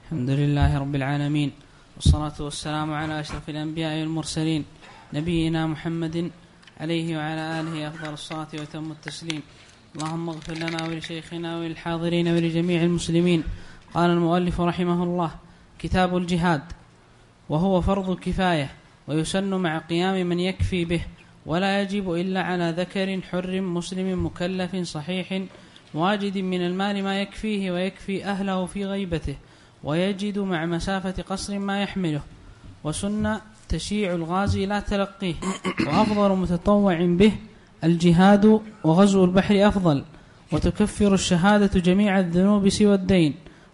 الحمد لله رب العالمين، والصلاة والسلام على أشرف الأنبياء والمرسلين، نبينا محمد عليه وعلى آله أفضل الصلاة وتم التسليم. اللهم اغفر لنا ولشيخنا وللحاضرين ولجميع المسلمين. قال المؤلف رحمه الله: كتاب الجهاد، وهو فرض كفاية، ويسن مع قيام من يكفي به، ولا يجب إلا على ذكر حر مسلم مكلف صحيح واجد من المال ما يكفيه ويكفي أهله في غيبته، ويجد مع مسافة قصر ما يحمله. وسن تشيع الغازي لا تلقيه، وأفضل متطوع به الجهاد، وغزو البحر أفضل، وتكفر الشهادة جميع الذنوب سوى الدين،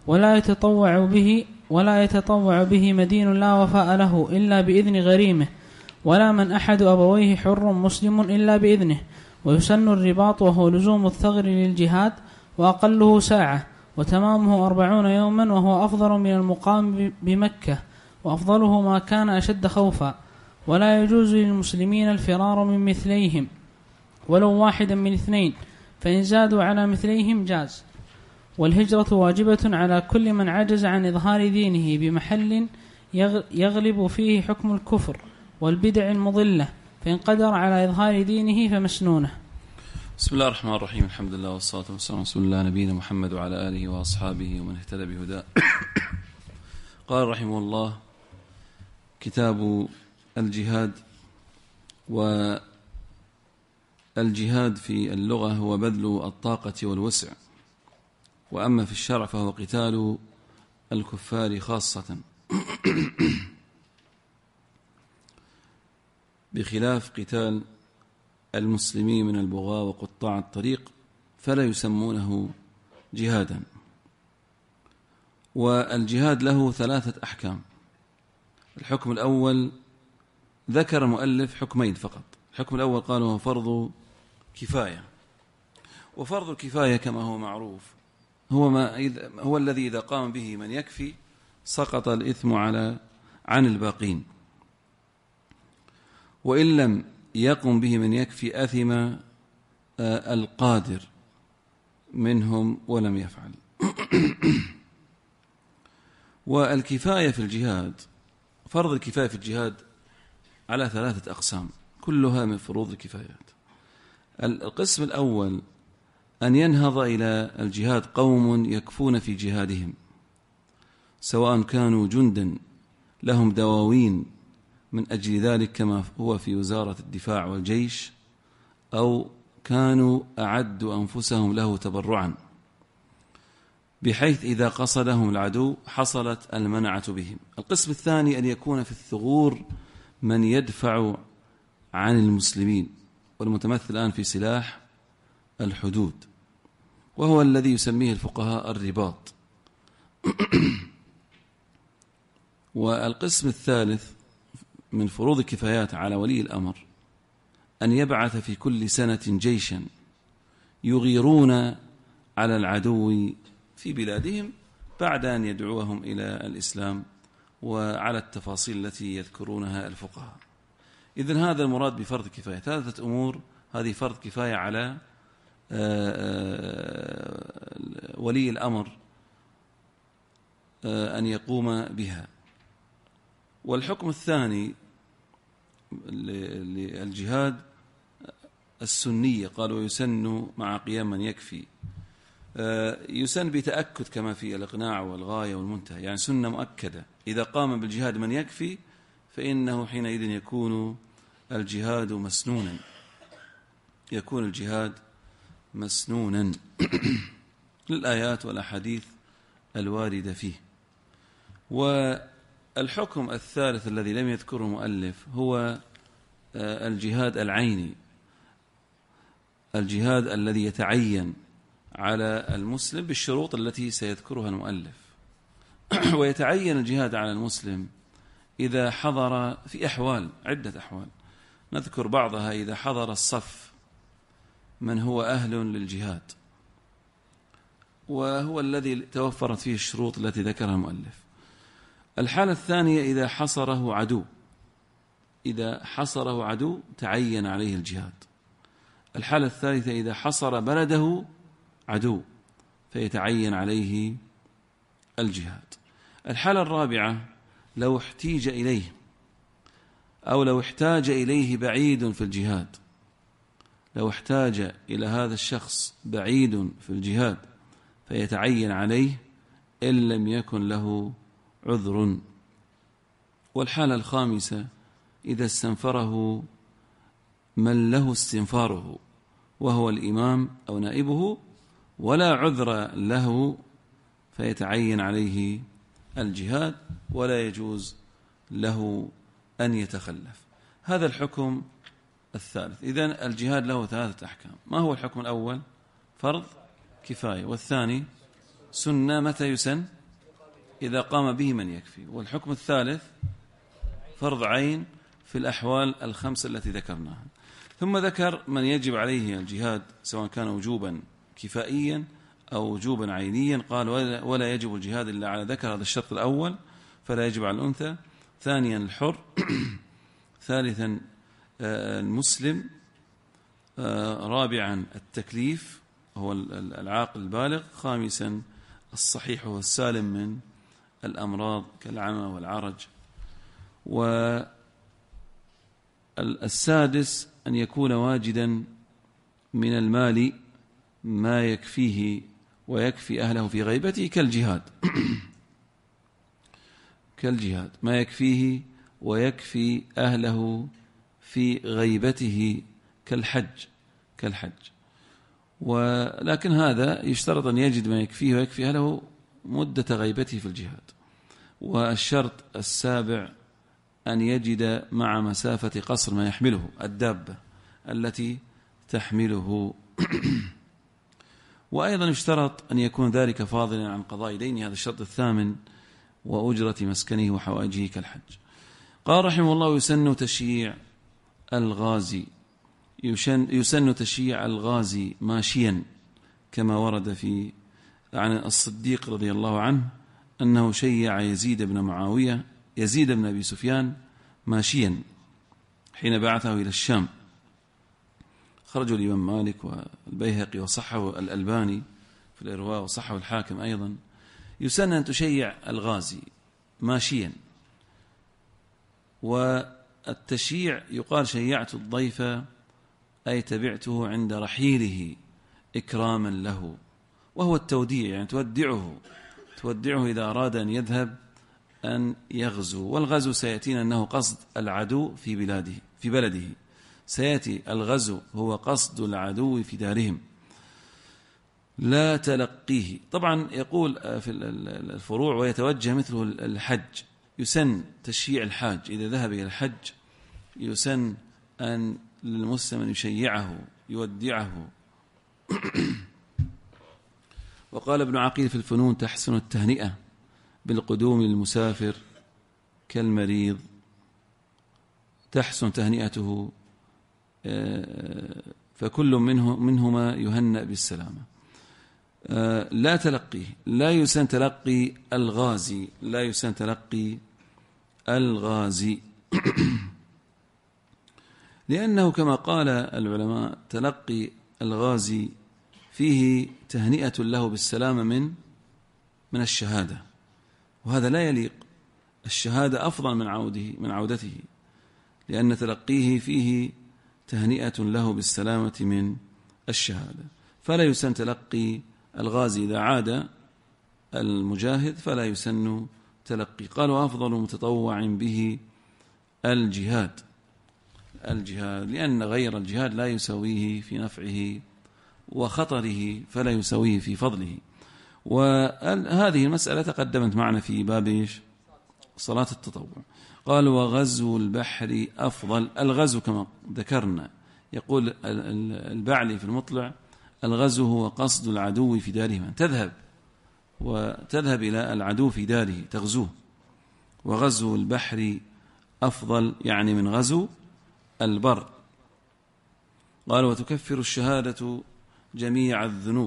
ولا يتطوع به مدين لا وفاء له إلا بإذن غريمه، ولا من أحد أبويه حر مسلم إلا بإذنه. ويسن الرباط، وهو لزوم الثغر للجهاد، وأقله ساعة، وتمامه 40 يوما، وهو أفضل من المقام بمكة، وأفضله ما كان أشد خوفا. ولا يجوز للمسلمين الفرار من مثليهم ولو واحدا من 2، فإن زادوا على مثليهم جاز. والهجرة واجبة على كل من عجز عن إظهار دينه بمحل يغلب فيه حكم الكفر والبدع المضلة، فإن قدر على إظهار دينه فمسنونه. بسم الله الرحمن الرحيم. الحمد لله والصلاة والسلام على رسول الله نبينا محمد وعلى آله وأصحابه ومن اهتدى بهداه. قال رحمه الله: كتاب الجهاد. والجهاد في اللغة هو بذل الطاقة والوسع، وأما في الشرع فهو قتال الكفار خاصة، بخلاف قتال المسلمين من البغاة وقطاع الطريق فلا يسمونه جهادا. والجهاد له 3 أحكام. الحكم الأول ذكر المؤلف حكمين فقط. الحكم الأول قال هو فرض كفاية، وفرض الكفاية كما هو معروف هو الذي إذا قام به من يكفي سقط الإثم عن الباقين، وإن لم يقم به من يكفي أثم القادر منهم ولم يفعل. والكفاية في الجهاد، فرض الكفاية في الجهاد على 3 أقسام، كلها من فروض الكفايات. القسم الأول أن ينهض إلى الجهاد قوم يكفون في جهادهم، سواء كانوا جندا لهم دواوين من أجل ذلك كما هو في وزارة الدفاع والجيش، أو كانوا أعدوا أنفسهم له تبرعا، بحيث إذا قصدهم العدو حصلت المنعة بهم. القسم الثاني أن يكون في الثغور من يدفع عن المسلمين، والمتمثل الآن في سلاح الحدود، وهو الذي يسميه الفقهاء الرباط. والقسم الثالث من فروض الكفايات على ولي الأمر أن يبعث في كل سنة جيشا يغيرون على العدو في بلادهم بعد أن يدعوهم إلى الإسلام، وعلى التفاصيل التي يذكرونها الفقهاء. إذن هذا المراد بفرض كفاية، 3 أمور. هذه فرض كفاية على ولي الأمر أن يقوم بها. والحكم الثاني للجهاد السنية، قالوا يسن مع قيام من يكفي. يسن بتأكد كما في الإقناع والغاية والمنتهى، يعني سنة مؤكدة. إذا قام بالجهاد من يكفي فإنه حينئذ يكون الجهاد مسنونا، يكون الجهاد مسنونا للآيات والأحاديث الواردة فيه. والحكم الثالث الذي لم يذكره المؤلف هو الجهاد العيني، الجهاد الذي يتعين على المسلم بالشروط التي سيذكرها المؤلف. ويتعين الجهاد على المسلم إذا حضر في عدة أحوال، نذكر بعضها. إذا حضر الصف من هو أهل للجهاد، وهو الذي توفرت فيه الشروط التي ذكرها المؤلف. الحالة الثانية إذا حصره عدو تعين عليه الجهاد. الحالة الثالثة إذا حصر بلده عدو فيتعين عليه الجهاد. الحالة الرابعة لو احتيج إليه أو لو احتاج إليه بعيد في الجهاد، لو احتاج إلى هذا الشخص بعيد في الجهاد فيتعين عليه إن لم يكن له عذر. والحالة الخامسة إذا استنفره من له استنفاره وهو الإمام أو نائبه ولا عذر له فيتعين عليه الجهاد ولا يجوز له أن يتخلف. هذا الحكم الثالث. إذن الجهاد له 3 أحكام. ما هو الحكم الأول؟ فرض كفاية، والثاني سنة متى يسن؟ إذا قام به من يكفي. والحكم الثالث فرض عين في الأحوال ال5 التي ذكرناها. ثم ذكر من يجب عليه الجهاد سواء كان وجوبا كفائيا أو وجوبا عينيا. قال ولا يجب الجهاد إلا على ذكر، هذا الشرط الأول، فلا يجب على الأنثى. ثانيا الحر. ثالثا المسلم. رابعا التكليف هو العاقل البالغ. خامسا الصحيح والسالم من الأمراض كالعمى والعرج. والسادس أن يكون واجدا من المال ما يكفيه ويكفي أهله في غيبته كالجهاد كالجهاد ما يكفيه ويكفي أهله في غيبته كالحج. ولكن هذا يشترط أن يجد ما يكفيه ويكفي أهله مدة غيبته في الجهاد. والشرط السابع أن يجد مع مسافة قصر ما يحمله الدابة التي تحمله. وأيضا يشترط أن يكون ذلك فاضلا عن قضاء دينه، هذا الشرط الثامن، وأجرة مسكنه وحوائجه كالحج. قال رحمه الله: يسن تشييع الغازي، يسن تشييع الغازي ماشيا، كما ورد في عن الصديق رضي الله عنه أنه شيع يزيد بن أبي سفيان ماشيا حين بعثه إلى الشام. خرجوا الإمام مالك والبيهقي وصحه الألباني في الإرواء وصحه الحاكم أيضا. يسن أن تشيع الغازي ماشيا. والتشييع يقال شيعت الضيف أي تبعته عند رحيله إكراما له، وهو التوديع، يعني تودعه إذا أراد أن يذهب أن يغزو. والغزو سيأتينا أنه قصد العدو في بلده، سيأتي الغزو هو قصد العدو في دارهم لا تلقيه. طبعا يقول في الفروع: ويتوجه مثله الحج. يسن تشييع الحاج إذا ذهب إلى الحج، يسن أن للمسلم أن يشيعه يودعه. وقال ابن عقيل في الفنون: تحسن التهنئة بالقدوم للمسافر كالمريض، تحسن تهنئته، فكل منهما يهنأ بالسلامة. لا تلقيه، لا يسن تلقي الغازي، لا يسن تلقي الغازي لأنه كما قال العلماء تلقي الغازي فيه تهنئة له بالسلامة من الشهادة، وهذا لا يليق. الشهادة أفضل من عودته، لأن تلقيه فيه تهنئة له بالسلامة من الشهادة. فلا يسن تلقي الغازي إذا عاد المجاهد، فلا يسن تلقي. قالوا: أفضل متطوع به الجهاد، لأن غير الجهاد لا يسويه في نفعه وخطره، فلا يسويه في فضله. وهذه المسألة تقدمت معنا في باب صلاة التطوع. قال: وغزو البحر أفضل. الغزو كما ذكرنا، يقول البعلي في المطلع: الغزو هو قصد العدو في داره، تذهب إلى العدو في داره تغزوه. وغزو البحر أفضل، يعني من غزو البر. قال: وتكفر الشهادة جميع الذنوب.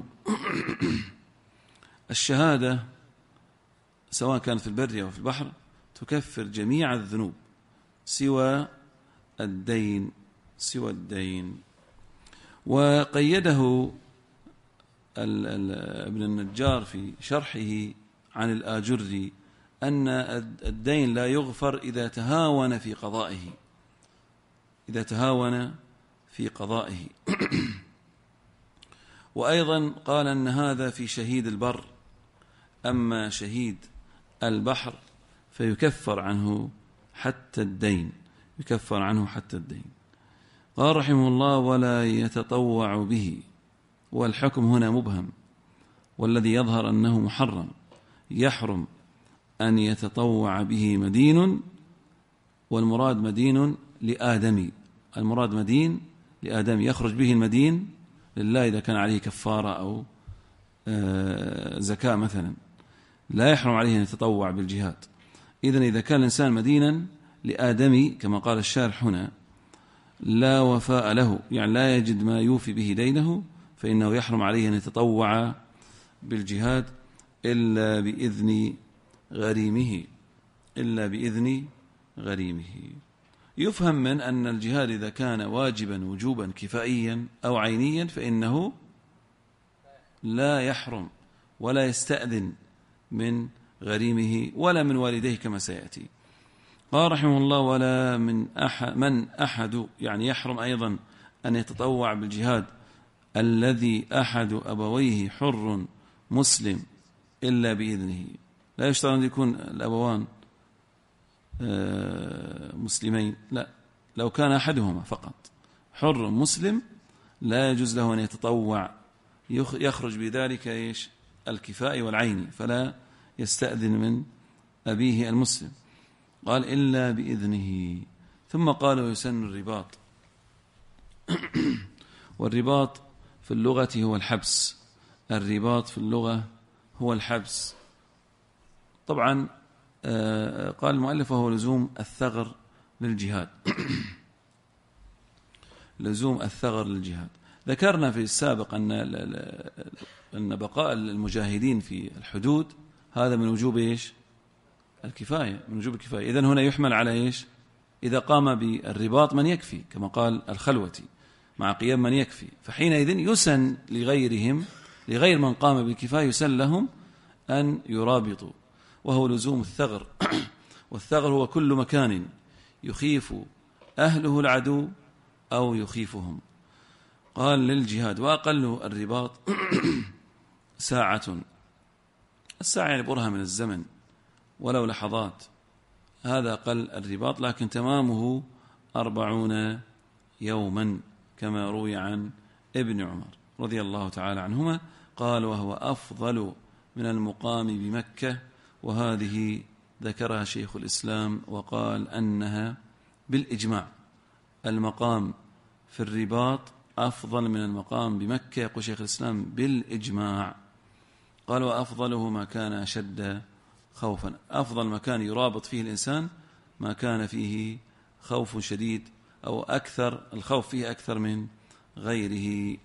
الشهادة سواء كانت في البر أو في البحر تكفر جميع الذنوب سوى الدين. وقيده ابن النجار في شرحه عن الآجري أن الدين لا يغفر إذا تهاون في قضائه، إذا تهاون في قضائه. وأيضا قال أن هذا في شهيد البر، أما شهيد البحر فيكفر عنه حتى الدين، يكفر عنه حتى الدين. قال رحمه الله: ولا يتطوع به، والحكم هنا مبهم، والذي يظهر أنه محرم، يحرم أن يتطوع به مدين، والمراد مدين لآدمي، المراد مدين لآدمي، يخرج به المدين لله إذا كان عليه كفارة أو زكاة مثلا، لا يحرم عليه أن يتطوع بالجهاد. إذن إذا كان الإنسان مدينا لآدمي كما قال الشارح هنا لا وفاء له، يعني لا يجد ما يوفي به دينه، فإنه يحرم عليه أن يتطوع بالجهاد إلا بإذن غريمه، إلا بإذن غريمه. يفهم من أن الجهاد إذا كان واجبا وجوبا كفائيا أو عينيا فإنه لا يحرم ولا يستأذن من غريمه ولا من والديه كما سيأتي. قال رحمه الله: ولا من أحد، يعني يحرم أيضا أن يتطوع بالجهاد الذي أحد أبويه حر مسلم إلا بإذنه. لا يشترط أن يكون الأبوان مسلمين، لا، لو كان أحدهما فقط حر مسلم لا يجوز له أن يتطوع، يخرج بذلك إيش؟ الكفاء والعين، فلا يستأذن من أبيه المسلم. قال: إلا بإذنه. ثم قال: ويسن الرباط. والرباط في اللغة هو الحبس، الرباط في اللغة هو الحبس. طبعا قال المؤلف: وهو لزوم الثغر للجهاد. لزوم الثغر للجهاد. ذكرنا في السابق أن بقاء المجاهدين في الحدود هذا من وجوب إيش؟ الكفاية، من وجوب الكفاية. إذن هنا يحمل على إيش؟ إذا قام بالرباط من يكفي، كما قال الخلوتي مع قيام من يكفي، فحينئذ يسن لغيرهم، لغير من قام بالكفاية يسن لهم أن يرابطوا، وهو لزوم الثغر. والثغر هو كل مكان يخيف أهله العدو أو يخيفهم. قال: للجهاد. وأقل الرباط ساعة، الساعة يعني برهة من الزمن ولو لحظات، هذا أقل الرباط، لكن تمامه 40 يوما كما روي عن ابن عمر رضي الله تعالى عنهما. قال: وهو أفضل من المقام بمكة. وهذه ذكرها شيخ الإسلام وقال أنها بالإجماع، المقام في الرباط أفضل من المقام بمكة، يقول شيخ الإسلام بالإجماع. قال: وأفضله ما كان أشد خوفا، أفضل مكان يرابط فيه الإنسان ما كان فيه خوف شديد أو أكثر، الخوف فيه أكثر من غيره.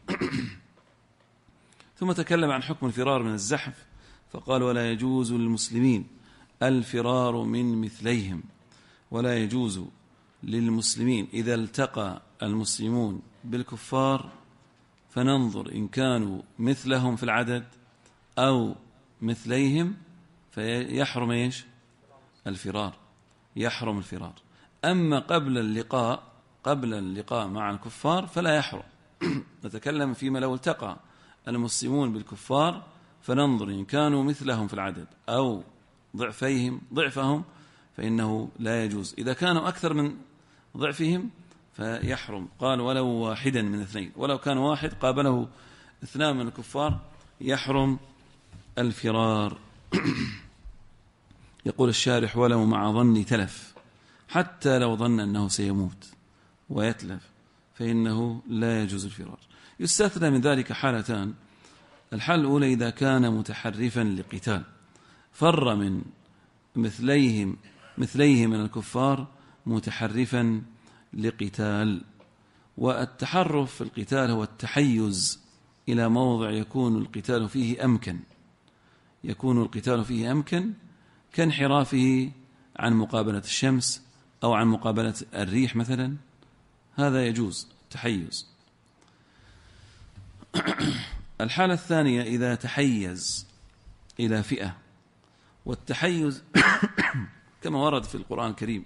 ثم تكلم عن حكم الفرار من الزحف فقال: ولا يجوز للمسلمين الفرار من مثليهم، ولا يجوز للمسلمين إذا التقى المسلمون بالكفار فننظر إن كانوا مثلهم في العدد أو مثليهم فيحرم إيش؟ الفرار، يحرم الفرار. أما قبل اللقاء مع الكفار فلا يحرم. نتكلم فيما لو التقى المسلمون بالكفار فننظر إن كانوا مثلهم في العدد أو ضعفهم فإنه لا يجوز. إذا كانوا أكثر من ضعفهم فيحرم. قال: ولو واحدا من اثنين، ولو كان واحد قابله 2 من الكفار يحرم الفرار. يقول الشارح: ولو مع ظن تلف، حتى لو ظن أنه سيموت ويتلف فإنه لا يجوز الفرار. يستثنى من ذلك حالتان: الحالة الأولى إذا كان متحرفا لقتال، فر من مثليه من الكفار متحرفا لقتال. والتحرف في القتال هو التحيز إلى موضع يكون القتال فيه أمكن، كانحرافه عن مقابلة الشمس أو عن مقابلة الريح مثلا، هذا يجوز التحيز. الحالة الثانية إذا تحيز إلى فئة والتحيز كما ورد في القرآن الكريم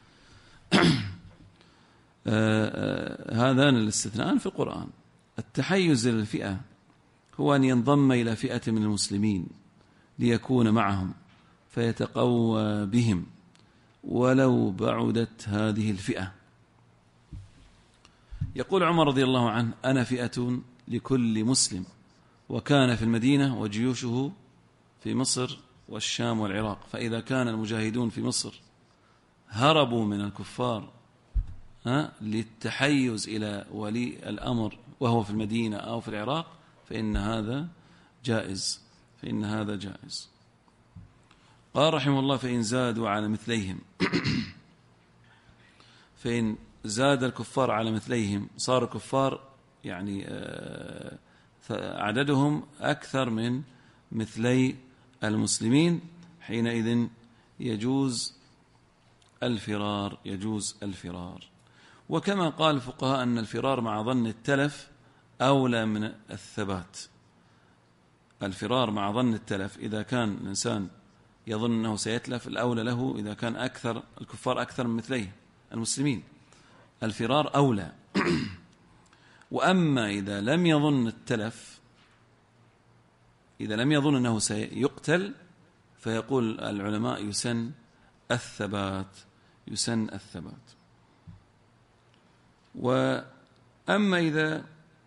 هذان الاستثناءان في القرآن. التحيز للفئة هو أن ينضم إلى فئة من المسلمين ليكون معهم فيتقوى بهم ولو بعدت هذه الفئة. يقول عمر رضي الله عنه: أنا فئة لكل مسلم، وكان في المدينة وجيوشه في مصر والشام والعراق، فإذا كان المجاهدون في مصر هربوا من الكفار للتحيز إلى ولي الأمر وهو في المدينة أو في العراق فإن هذا جائز، قال رحمه الله: فإن زادوا على مثليهم فإن زاد الكفار على مثليهم صار الكفار يعني عددهم أكثر من مثلي المسلمين، حينئذ يجوز الفرار. وكما قال الفقهاء أن الفرار مع ظن التلف أولى من الثبات. الفرار مع ظن التلف إذا كان الإنسان يظن أنه سيتلف، الأولى له إذا كان الكفار أكثر من مثليه المسلمين، الفرار أولى. وأما إذا لم يظن التلف، إذا لم يظن أنه سيقتل، فيقول العلماء يسن الثبات. وأما إذا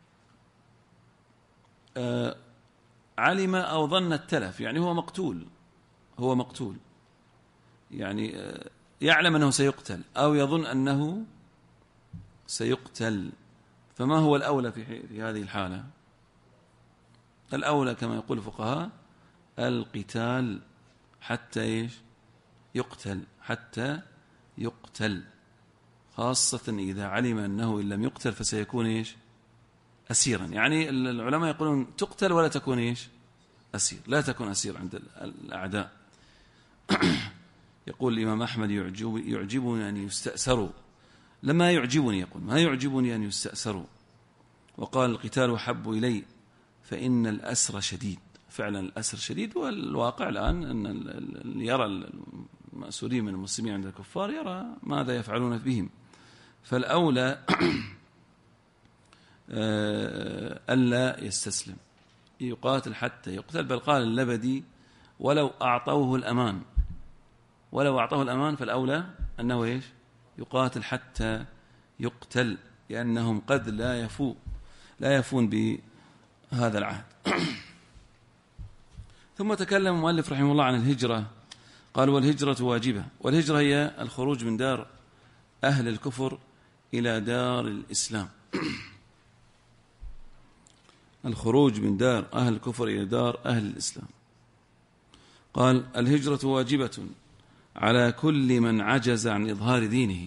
علم أو ظن التلف، يعني هو مقتول يعني يعلم أنه سيقتل أو يظن أنه سيقتل، فما هو الأولى في هذه الحالة؟ الأولى كما يقول الفقهاء القتال حتى يقتل، خاصة إذا علم أنه إن لم يقتل فسيكون أسيرا. يعني العلماء يقولون تقتل ولا تكون أسير، لا تكون أسير عند الأعداء. يقول الإمام أحمد: يعجبني أن يستأسروا، لما يعجبني، يقول ما يعجبني أن يستأسروا. وقال: القتال حب إلي فإن الأسر شديد. فعلا الأسر شديد، والواقع الآن أن يرى المأسورين من المسلمين عند الكفار يرى ماذا يفعلون بهم، فالأولى ألا يستسلم، يقاتل حتى يقتل. بل قال اللبدي: ولو أعطوه الأمان فالأولى أنه يقاتل حتى يقتل، لأنهم قد لا يفون بهذا العهد. ثم تكلم المؤلف رحمه الله عن الهجرة، قال: والهجرة واجبة. والهجرة هي الخروج من دار أهل الكفر إلى دار الإسلام. الخروج من دار أهل الكفر إلى دار أهل الإسلام. قال: الهجرة واجبة على كل من عجز عن إظهار دينه.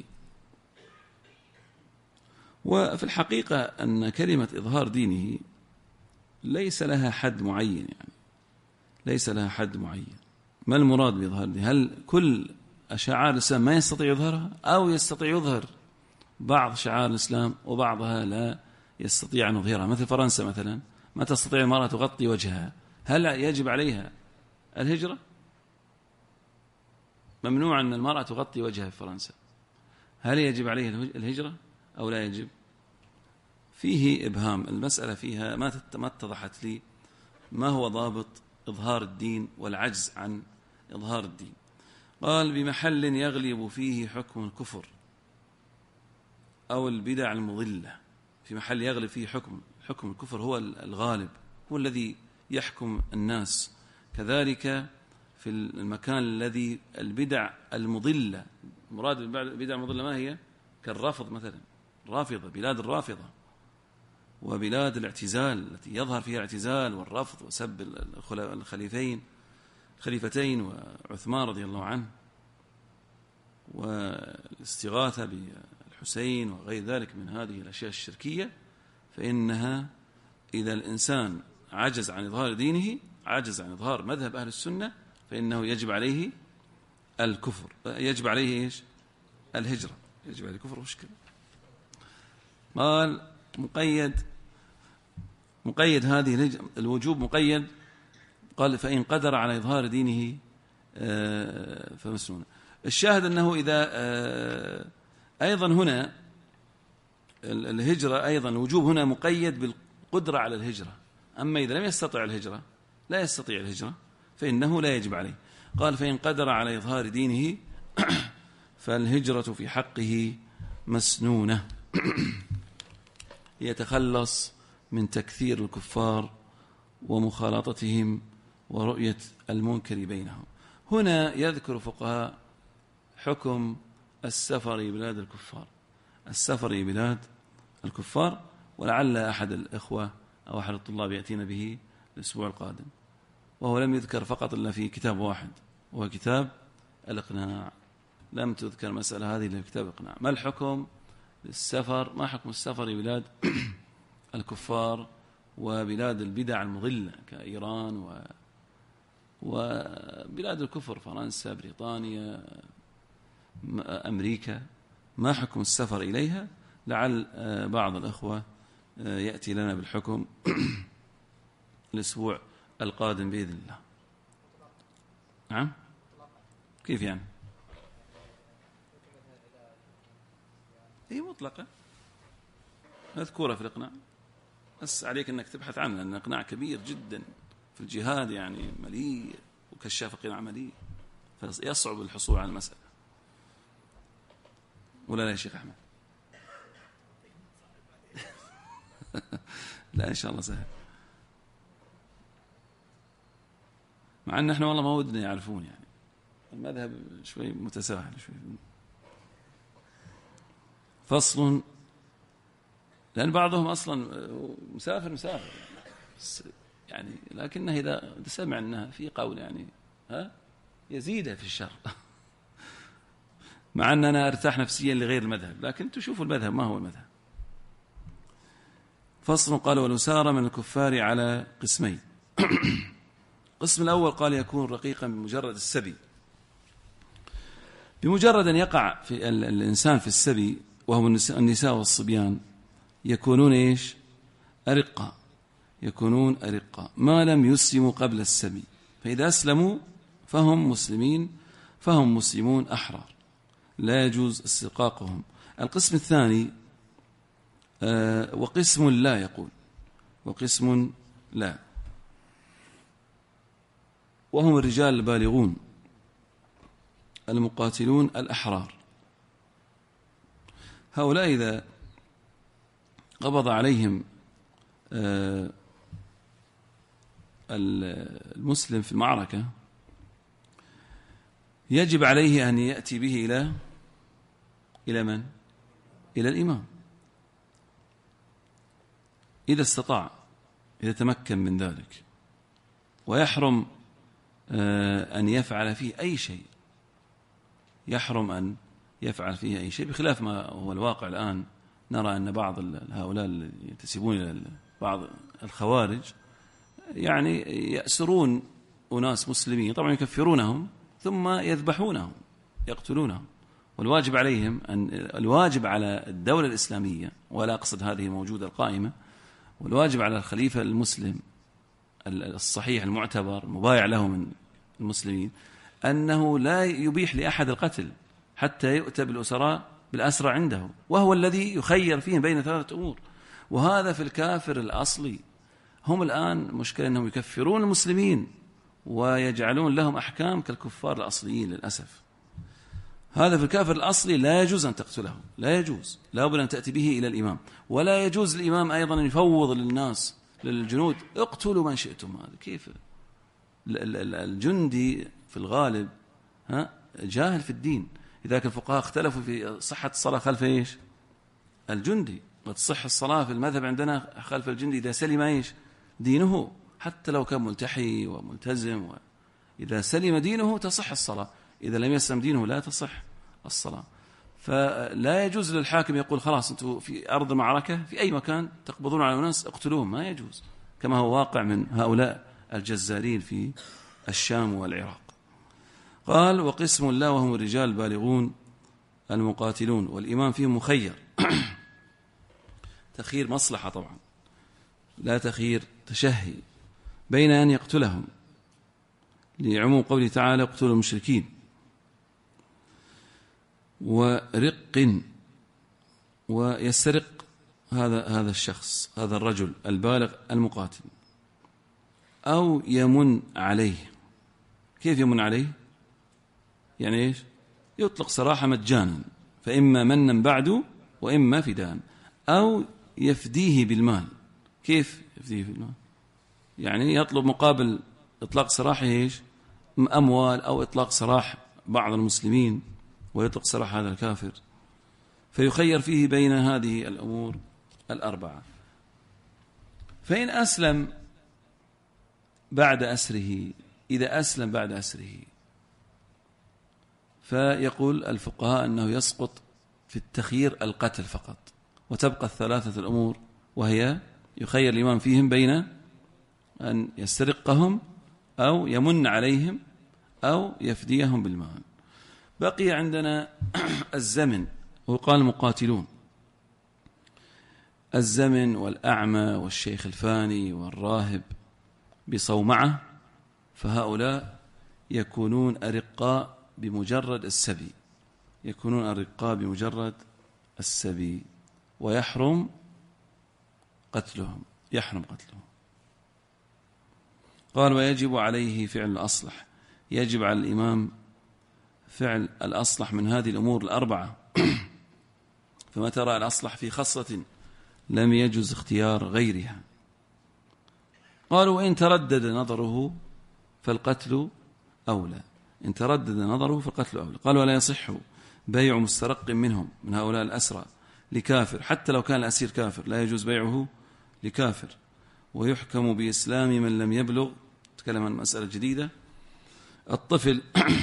وفي الحقيقة أن كلمة إظهار دينه ليس لها حد معين، ما المراد بإظهار دينه؟ هل كل شعائر الإسلام ما يستطيع يظهرها، أو يستطيع يظهر بعض شعائر الإسلام وبعضها لا يستطيع أن يظهرها؟ مثل فرنسا مثلا، ما تستطيع المرأة تغطي وجهها، هل يجب عليها الهجرة؟ ممنوع أن المرأة تغطي وجهها في فرنسا، هل يجب عليها الهجرة أو لا يجب؟ فيه إبهام، المسألة فيها ما اتضحت لي ما هو ضابط إظهار الدين والعجز عن إظهار الدين. قال: بمحل يغلب فيه حكم الكفر أو البدع المضلة. في محل يغلب فيه حكم الكفر هو الغالب، هو الذي يحكم الناس. كذلك في المكان الذي البدع المضلة، مراد البدع المضلة ما هي؟ كالرافض مثلا، الرافضة، بلاد الرافضة وبلاد الاعتزال التي يظهر فيها الاعتزال والرفض وسب الخليفتين وعثمان رضي الله عنه والاستغاثة بالحسين وغير ذلك من هذه الأشياء الشركية، فإنها إذا الإنسان عجز عن إظهار دينه، عجز عن إظهار مذهب أهل السنة، فإنه يجب عليه الكفر، يجب عليه الهجرة، يجب عليه الكفر. مشكلة. قال: مقيد هذه الوجوب مقيد. قال: فإن قدر على إظهار دينه فمسنونة. الشاهد أنه إذا أيضا هنا الهجرة أيضا وجوب هنا مقيد بالقدرة على الهجرة. أما إذا لم يستطع الهجرة، لا يستطيع الهجرة، فإنه لا يجب عليه. قال فإن قدر على إظهار دينه فالهجرة في حقه مسنونة يتخلص من تكثير الكفار ومخالطتهم ورؤية المنكر بينهم. هنا يذكر فقهاء حكم السفر إلى بلاد الكفار، السفر إلى بلاد الكفار، ولعل أحد الإخوة أو أحد الطلاب يأتينا به الأسبوع القادم، وهو لم يذكر فقط إلا في كتاب واحد وهو كتاب الإقناع. لم تذكر مسألة هذه إلا في كتاب الإقناع. ما الحكم للسفر؟ ما حكم السفر إلى بلاد الكفار وبلاد البدع المضلة كإيران وبلاد الكفر، فرنسا، بريطانيا، أمريكا؟ ما حكم السفر إليها؟ لعل بعض الأخوة يأتي لنا بالحكم الأسبوع القادم بإذن الله. نعم، كيف يعني؟ هي مطلقة مذكورة في الإقناع، بس عليك أنك تبحث عنها، لأن الإقناع كبير جدا في الجهاد، يعني مليء، وكشاف القناع مليء، فيصعب الحصول على المسألة. ولا لا يا شيخ أحمد؟ لا إن شاء الله سهل، مع أن احنا والله ما ودنا يعرفون، يعني المذهب شوي متساهل شوي. فصل، لأن بعضهم أصلا مسافر يعني لكنه إذا سمع أنها في قول يعني يزيدها في الشر مع أننا ارتاح نفسيا لغير المذهب، لكن تشوفوا المذهب ما هو المذهب. فصل، قال ولو سار من الكفار على قسمين. القسم الأول قال يكون رقيقا بمجرد السبي، بمجرد أن يقع في الإنسان في السبي وهم النساء والصبيان يكونون إيش؟ أرقا، يكونون أرقا ما لم يسلموا قبل السبي، فإذا أسلموا فهم مسلمين، فهم مسلمون أحرار، لا يجوز استرقاقهم. القسم الثاني وقسم لا، يقول وقسم لا، وهم الرجال البالغون المقاتلون الأحرار. هؤلاء إذا قبض عليهم المسلم في المعركة يجب عليه أن يأتي به إلى من؟ إلى الإمام إذا استطاع، إذا تمكن من ذلك، ويحرم أن يفعل فيه أي شيء، يحرم أن يفعل فيه أي شيء، بخلاف ما هو الواقع الآن. نرى أن بعض هؤلاء اللي ينتسبون إلى بعض الخوارج يعني يأسرون أناس مسلمين، طبعا يكفرونهم ثم يذبحونهم يقتلونهم. والواجب عليهم الواجب على الدولة الإسلامية، ولا أقصد هذه موجودة القائمة، والواجب على الخليفة المسلم الصحيح المعتبر المبايع له من المسلمين أنه لا يبيح لأحد القتل حتى يؤتى بالأسرى عنده، وهو الذي يخير فيهم بين ثلاثة أمور. وهذا في الكافر الأصلي. هم الآن مشكلة أنهم يكفرون المسلمين ويجعلون لهم أحكام كالكفار الأصليين للأسف. هذا في الكافر الأصلي لا يجوز أن تقتله، لا يجوز، لا بد أن تأتي به إلى الإمام. ولا يجوز الإمام أيضا أن يفوض للناس للجنود اقتلوا من شئتم. هذا كيف؟ الجندي في الغالب جاهل في الدين. إذا كان الفقهاء اختلفوا في صحة الصلاة خلف إيش؟ الجندي. وتصح الصلاة في المذهب عندنا خلف الجندي إذا سلم إيش؟ دينه، حتى لو كان ملتحي وملتزم، إذا سلم دينه تصح الصلاة، إذا لم يسلم دينه لا تصح الصلاة. فلا يجوز للحاكم يقول خلاص أنتم في أرض معركة في أي مكان تقبضون على الناس اقتلوهم، ما يجوز، كما هو واقع من هؤلاء الجزارين في الشام والعراق. قال وقسم لا، وهم الرجال البالغون المقاتلون، والإمام فيهم مخير تخيير مصلحة طبعا، لا تخيير تشهي، بين أن يقتلهم لعموم قوله تعالى اقتلوا المشركين. ورق، ويسترق هذا الشخص، هذا الرجل البالغ المقاتل. أو يمن عليه. كيف يمن عليه؟ يعني إيش؟ يطلق سراحة مجانا، فإما منا بعد وإما فداء. أو يفديه بالمال. كيف يفديه بالمال؟ يعني يطلب مقابل إطلاق سراحه إيش؟ أموال، أو إطلاق سراح بعض المسلمين ويطلق سراح هذا الكافر، فيخير فيه بين هذه الأمور الأربعة. فإن أسلم بعد أسره، إذا أسلم بعد أسره، فيقول الفقهاء أنه يسقط في التخيير القتل فقط، وتبقى الثلاثة الأمور، وهي يخير الإمام فيهم بين أن يسترقهم أو يمن عليهم أو يفديهم بالمال. بقي عندنا الزمن، وقال المقاتلون الزمن والأعمى والشيخ الفاني والراهب بصومعة، فهؤلاء يكونون أرقاء بمجرد السبي، يكونون أرقاء بمجرد السبي، ويحرم قتلهم، يحرم قتلهم. قال ويجب عليه فعل الأصلح، يجب على الإمام فعل الأصلح من هذه الأمور الأربعة. فما ترى الأصلح في خصلة لم يجوز اختيار غيرها. قالوا وإن تردد نظره فالقتل أولى، إن تردد نظره فالقتل أولى. قالوا ولا يصح بيع مسترق منهم، من هؤلاء الأسرى، لكافر، حتى لو كان الأسير كافر لا يجوز بيعه لكافر. ويحكم بإسلام من لم يبلغ. تكلم عن مسألة جديدة، الطفل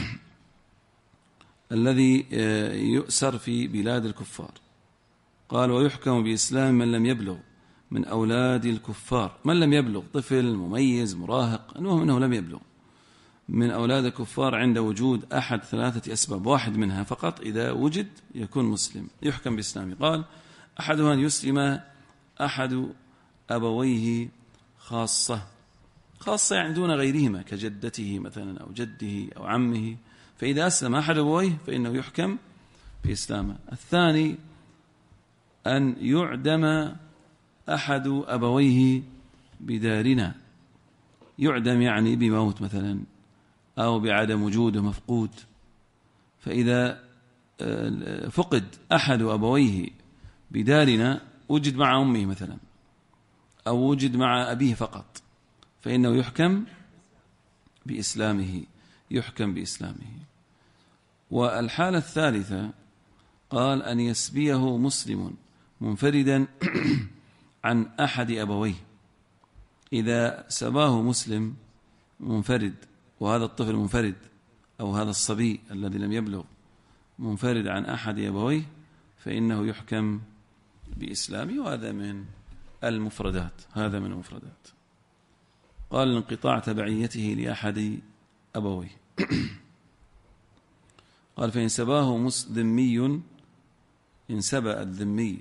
الذي يؤسر في بلاد الكفار. قال ويحكم بإسلام من لم يبلغ من أولاد الكفار. من لم يبلغ، طفل مميز مراهق، المهم أنه لم يبلغ، من أولاد الكفار عند وجود أحد ثلاثة أسباب، واحد منها فقط إذا وجد يكون مسلم، يحكم بإسلامه. قال أحدها أن يسلم أحد أبويه خاصة يعني دون غيرهما، كجدته مثلا أو جده أو عمه، فإذا أسلم أحد أبويه فإنه يحكم بإسلامه. الثاني أن يعدم أحد أبويه بدارنا، يعدم يعني بموت مثلا، أو بعدم وجوده مفقود. فإذا فقد أحد أبويه بدارنا، وجد مع أمه مثلا أو وجد مع أبيه فقط، فإنه يحكم بإسلامه، يحكم بإسلامه. والحالة الثالثة قال أن يسبيه مسلم منفردا عن أحد أبويه. إذا سباه مسلم منفرد، وهذا الطفل منفرد أو هذا الصبي الذي لم يبلغ منفرد عن أحد أبويه، فإنه يحكم بإسلامه. وهذا من المفردات، هذا من المفردات. قال انقطاع تبعيته لأحد أبويه. قال فإن سباه ذمي، إن سبى الذمي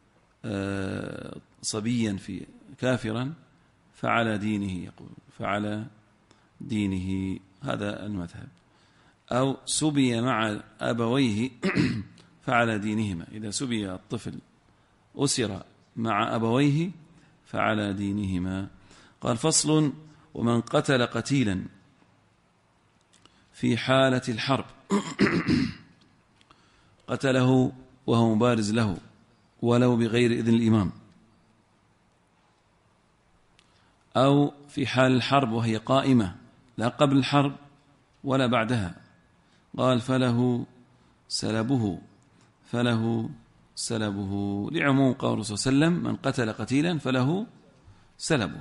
صبيا في كافرا فعلى دينه، يقول فعلى دينه، هذا المذهب. أو سبي مع أبويه فعلى دينهما، إذا سبي الطفل أسر مع أبويه فعلى دينهما. قال فصل ومن قتل قتيلا في حالة الحرب قتله وهو مبارز له ولو بغير إذن الإمام، أو في حال الحرب وهي قائمة لا قبل الحرب ولا بعدها، قال فله سلبه، فله سلبه، لعموم قول الرسول صلى الله عليه وسلم من قتل قتيلا فله سلبه.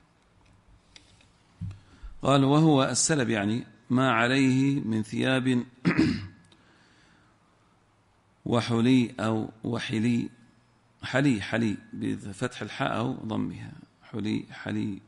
قال وهو السلب يعني ما عليه من ثياب وحلي أو وحلي، حلي بفتح الحاء أو ضمها، حلي.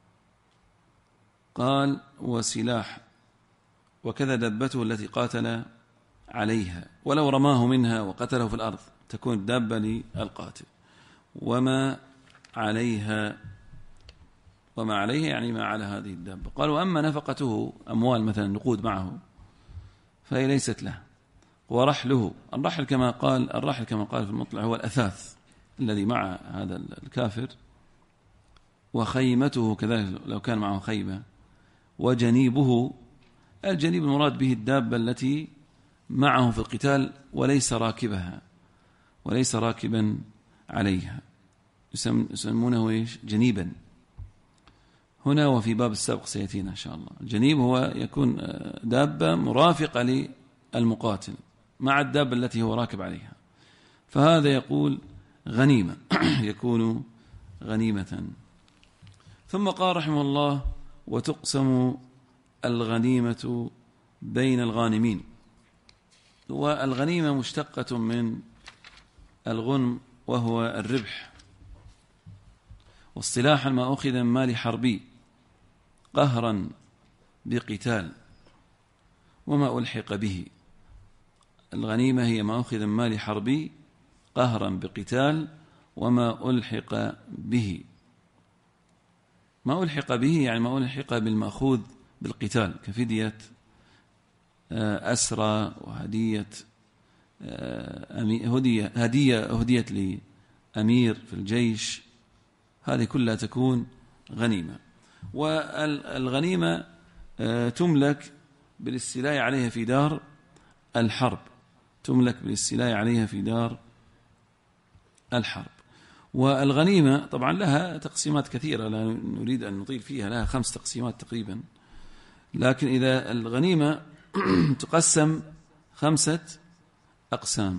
قال وسلاح، وكذا دبته التي قاتل عليها، ولو رماه منها وقتله في الأرض تكون الدابة للقاتل. وما عليها وما عليه يعني ما على هذه الدابة. قال وأما نفقته أموال مثلا نقود معه فهي ليست له. ورحله الرحل كما قال في المطلع هو الأثاث الذي مع هذا الكافر، وخيمته كذلك لو كان معه خيمة، وجنيبه الجنيب المراد به الدابة التي معه في القتال وليس راكبها وليس راكبا عليها، يسمونه إيش؟ جنيبا. هنا وفي باب السابق سيأتينا إن شاء الله. الجنيب هو يكون دابة مرافقة للمقاتل مع الدابة التي هو راكب عليها، فهذا يقول غنيمة يكون غنيمة. ثم قال رحمه الله وتقسم الغنيمة بين الغانمين. والغنيمة مشتقة من الغنم وهو الربح، واصطلاحا ما أخذ من مال حربي قهرا بقتال وما ألحق به. الغنيمة هي ما أخذ من مال حربي قهرا بقتال وما ألحق به. ما ألحق به يعني ما ألحق بالمأخوذ بالقتال كفدية أسرى وهدية هدية لأمير في الجيش، هذه كلها تكون غنيمة. والغنيمة تملك بالاستيلاء عليها في دار الحرب، تملك بالاستيلاء عليها في دار الحرب. والغنيمة طبعا لها تقسيمات كثيرة لا نريد أن نطيل فيها، لها 5 تقسيمات تقريبا، لكن إذا الغنيمة تقسم 5 أقسام.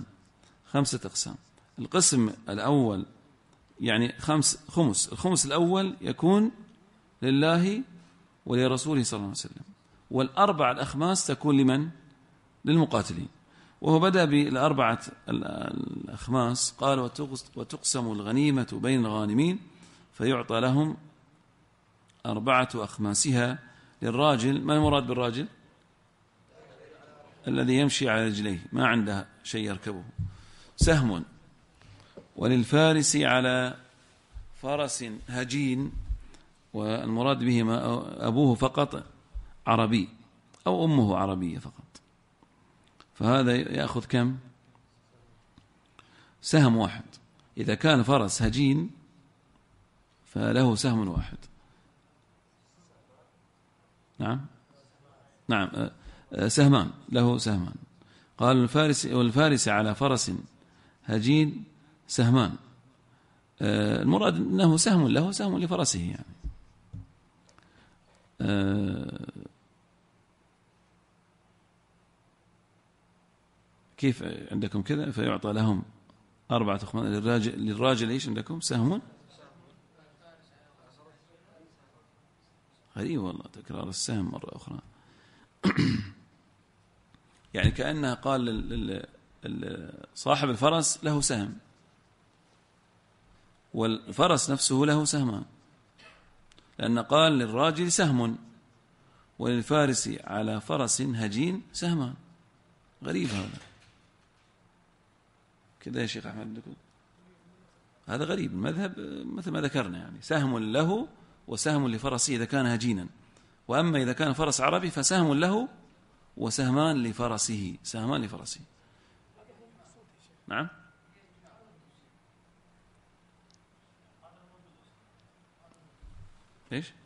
القسم الأول يعني خمس، الخمس الأول يكون لله ولرسوله صلى الله عليه وسلم، وال4 الأخماس تكون لمن؟ للمقاتلين. وهو بدأ بال4 الأخماس، قال وتقسم الغنيمة بين الغانمين فيعطى لهم 4 أخماسها للراجل. ما المراد بالراجل؟ الذي يمشي على رجليه ما عنده شيء يركبه، سهم. وللفارس على فرس هجين، والمراد به ما أبوه فقط عربي أو أمه عربية فقط، فهذا يأخذ كم؟ سهم واحد. إذا كان فرس هجين فله سهم واحد. نعم سهمان، له سهمان. قال والفارس على فرس هجين سهمان. المراد أنه سهم له سهم لفرسه يعني. كيف عندكم كذا؟ فيعطى لهم 4 أخماس للراجل إيش عندكم؟ سهم. غريب والله تكرار السهم مرة أخرى. يعني كأنها قال صاحب الفرس له سهم، والفرس نفسه له سهمان، لأن قال للراجل سهم وللفارس على فرس هجين سهمان. غريب هذا كذا يا شيخ أحمد لكم، هذا غريب. المذهب مثل ما ذكرنا يعني سهم له وسهم لفرسه إذا كان هجينا، وأما إذا كان فرس عربي فسهم له وسهمان لفرسه، سهمان لفرسه. نعم إيش؟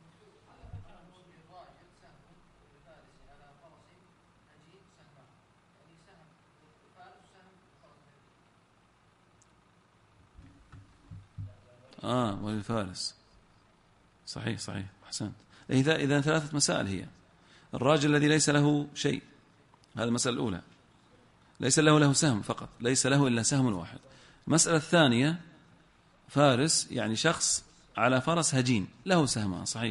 وللفارس. صحيح أحسنت. إذا 3 مسائل هي: الراجل الذي ليس له شيء، هذا المسألة الأولى، ليس له سهم فقط، ليس له إلا سهم واحد. المسألة الثانية فارس يعني شخص على فرس هجين له سهمان. صحيح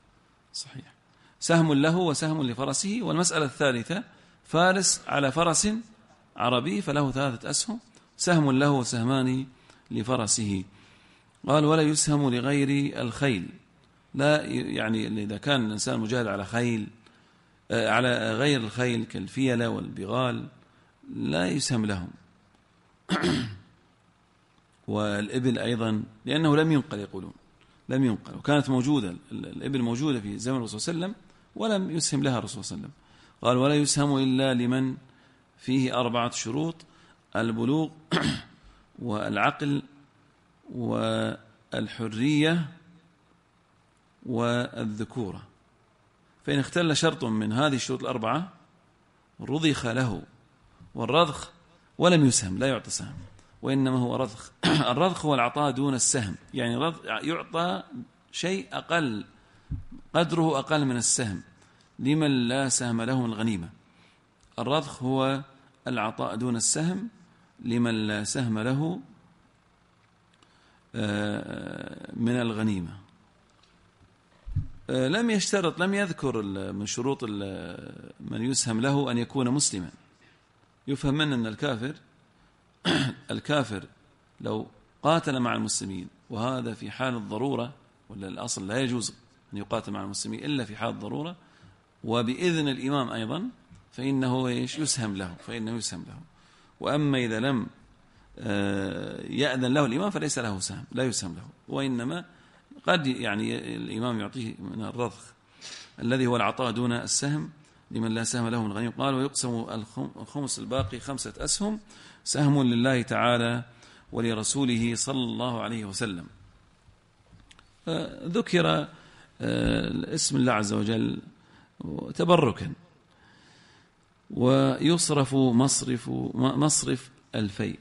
سهم له وسهم لفرسه. والمسألة الثالثة فارس على فرس عربي فله 3 أسهم، سهم له وسهمان لفرسه. قال ولا يسهم لغير الخيل، لا يعني إذا كان الإنسان مجاهد على خيل على غير الخيل كالفيلة والبغال لا يسهم لهم. والإبل أيضا لأنه لم ينقل يقولون، لم ينقل. وكانت موجودة الإبل موجودة في زمن الرسول صلى الله عليه وسلم ولم يسهم لها الرسول صلى الله عليه وسلم. قال ولا يسهم إلا لمن فيه 4 شروط: البلوغ والعقل والحرية والذكورة. فإن اختل شرط من هذه الشروط 4 رضخ له. والرضخ ولم يسهم، لا يعطى سهم، وإنما هو رضخ. الرضخ هو العطاء دون السهم، يعني يعطى شيء أقل، قدره أقل من السهم لمن لا سهم له من الغنيمة. الرضخ هو العطاء دون السهم لمن لا سهم له من الغنيمة. لم يشترط، لم يذكر من شروط من يسهم له أن يكون مسلما. يفهم منه أن الكافر لو قاتل مع المسلمين، وهذا في حال الضرورة، ولا الأصل لا يجوز أن يقاتل مع المسلمين إلا في حال الضرورة وبإذن الإمام أيضا، فإنه يسهم له، وأما إذا لم يأذن له الإمام فليس له سهم، لا يسهم له، وإنما قد يعني الإمام يعطيه من الرضخ الذي هو العطاء دون السهم لمن لا سهم له من الغنيمة. قال ويقسم الخمس الباقي 5 أسهم، سهم لله تعالى ولرسوله صلى الله عليه وسلم. ذكر اسم الله عز وجل تبركا. ويصرف مصرف الفيء،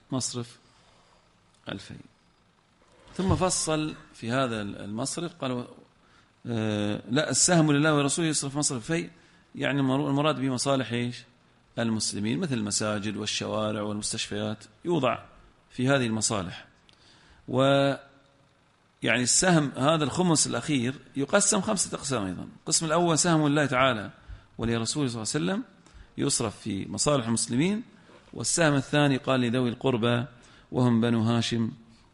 ثم فصل في هذا المصرف قالوا لا، السهم لله ورسوله يصرف مصرف الفيء، يعني المراد بمصالح المسلمين مثل المساجد والشوارع والمستشفيات، يوضع في هذه المصالح. ويعني السهم هذا الخمس الأخير يقسم 5 أقسام أيضا. القسم الأول سهم لله تعالى ولرسوله صلى الله عليه وسلم، يصرف في مصالح المسلمين. والسهم الثاني قال لذوي القربى وهم بنو هاشم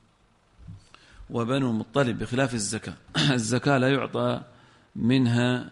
وبنو المطلب، بخلاف الزكاة. الزكاة لا يعطى منها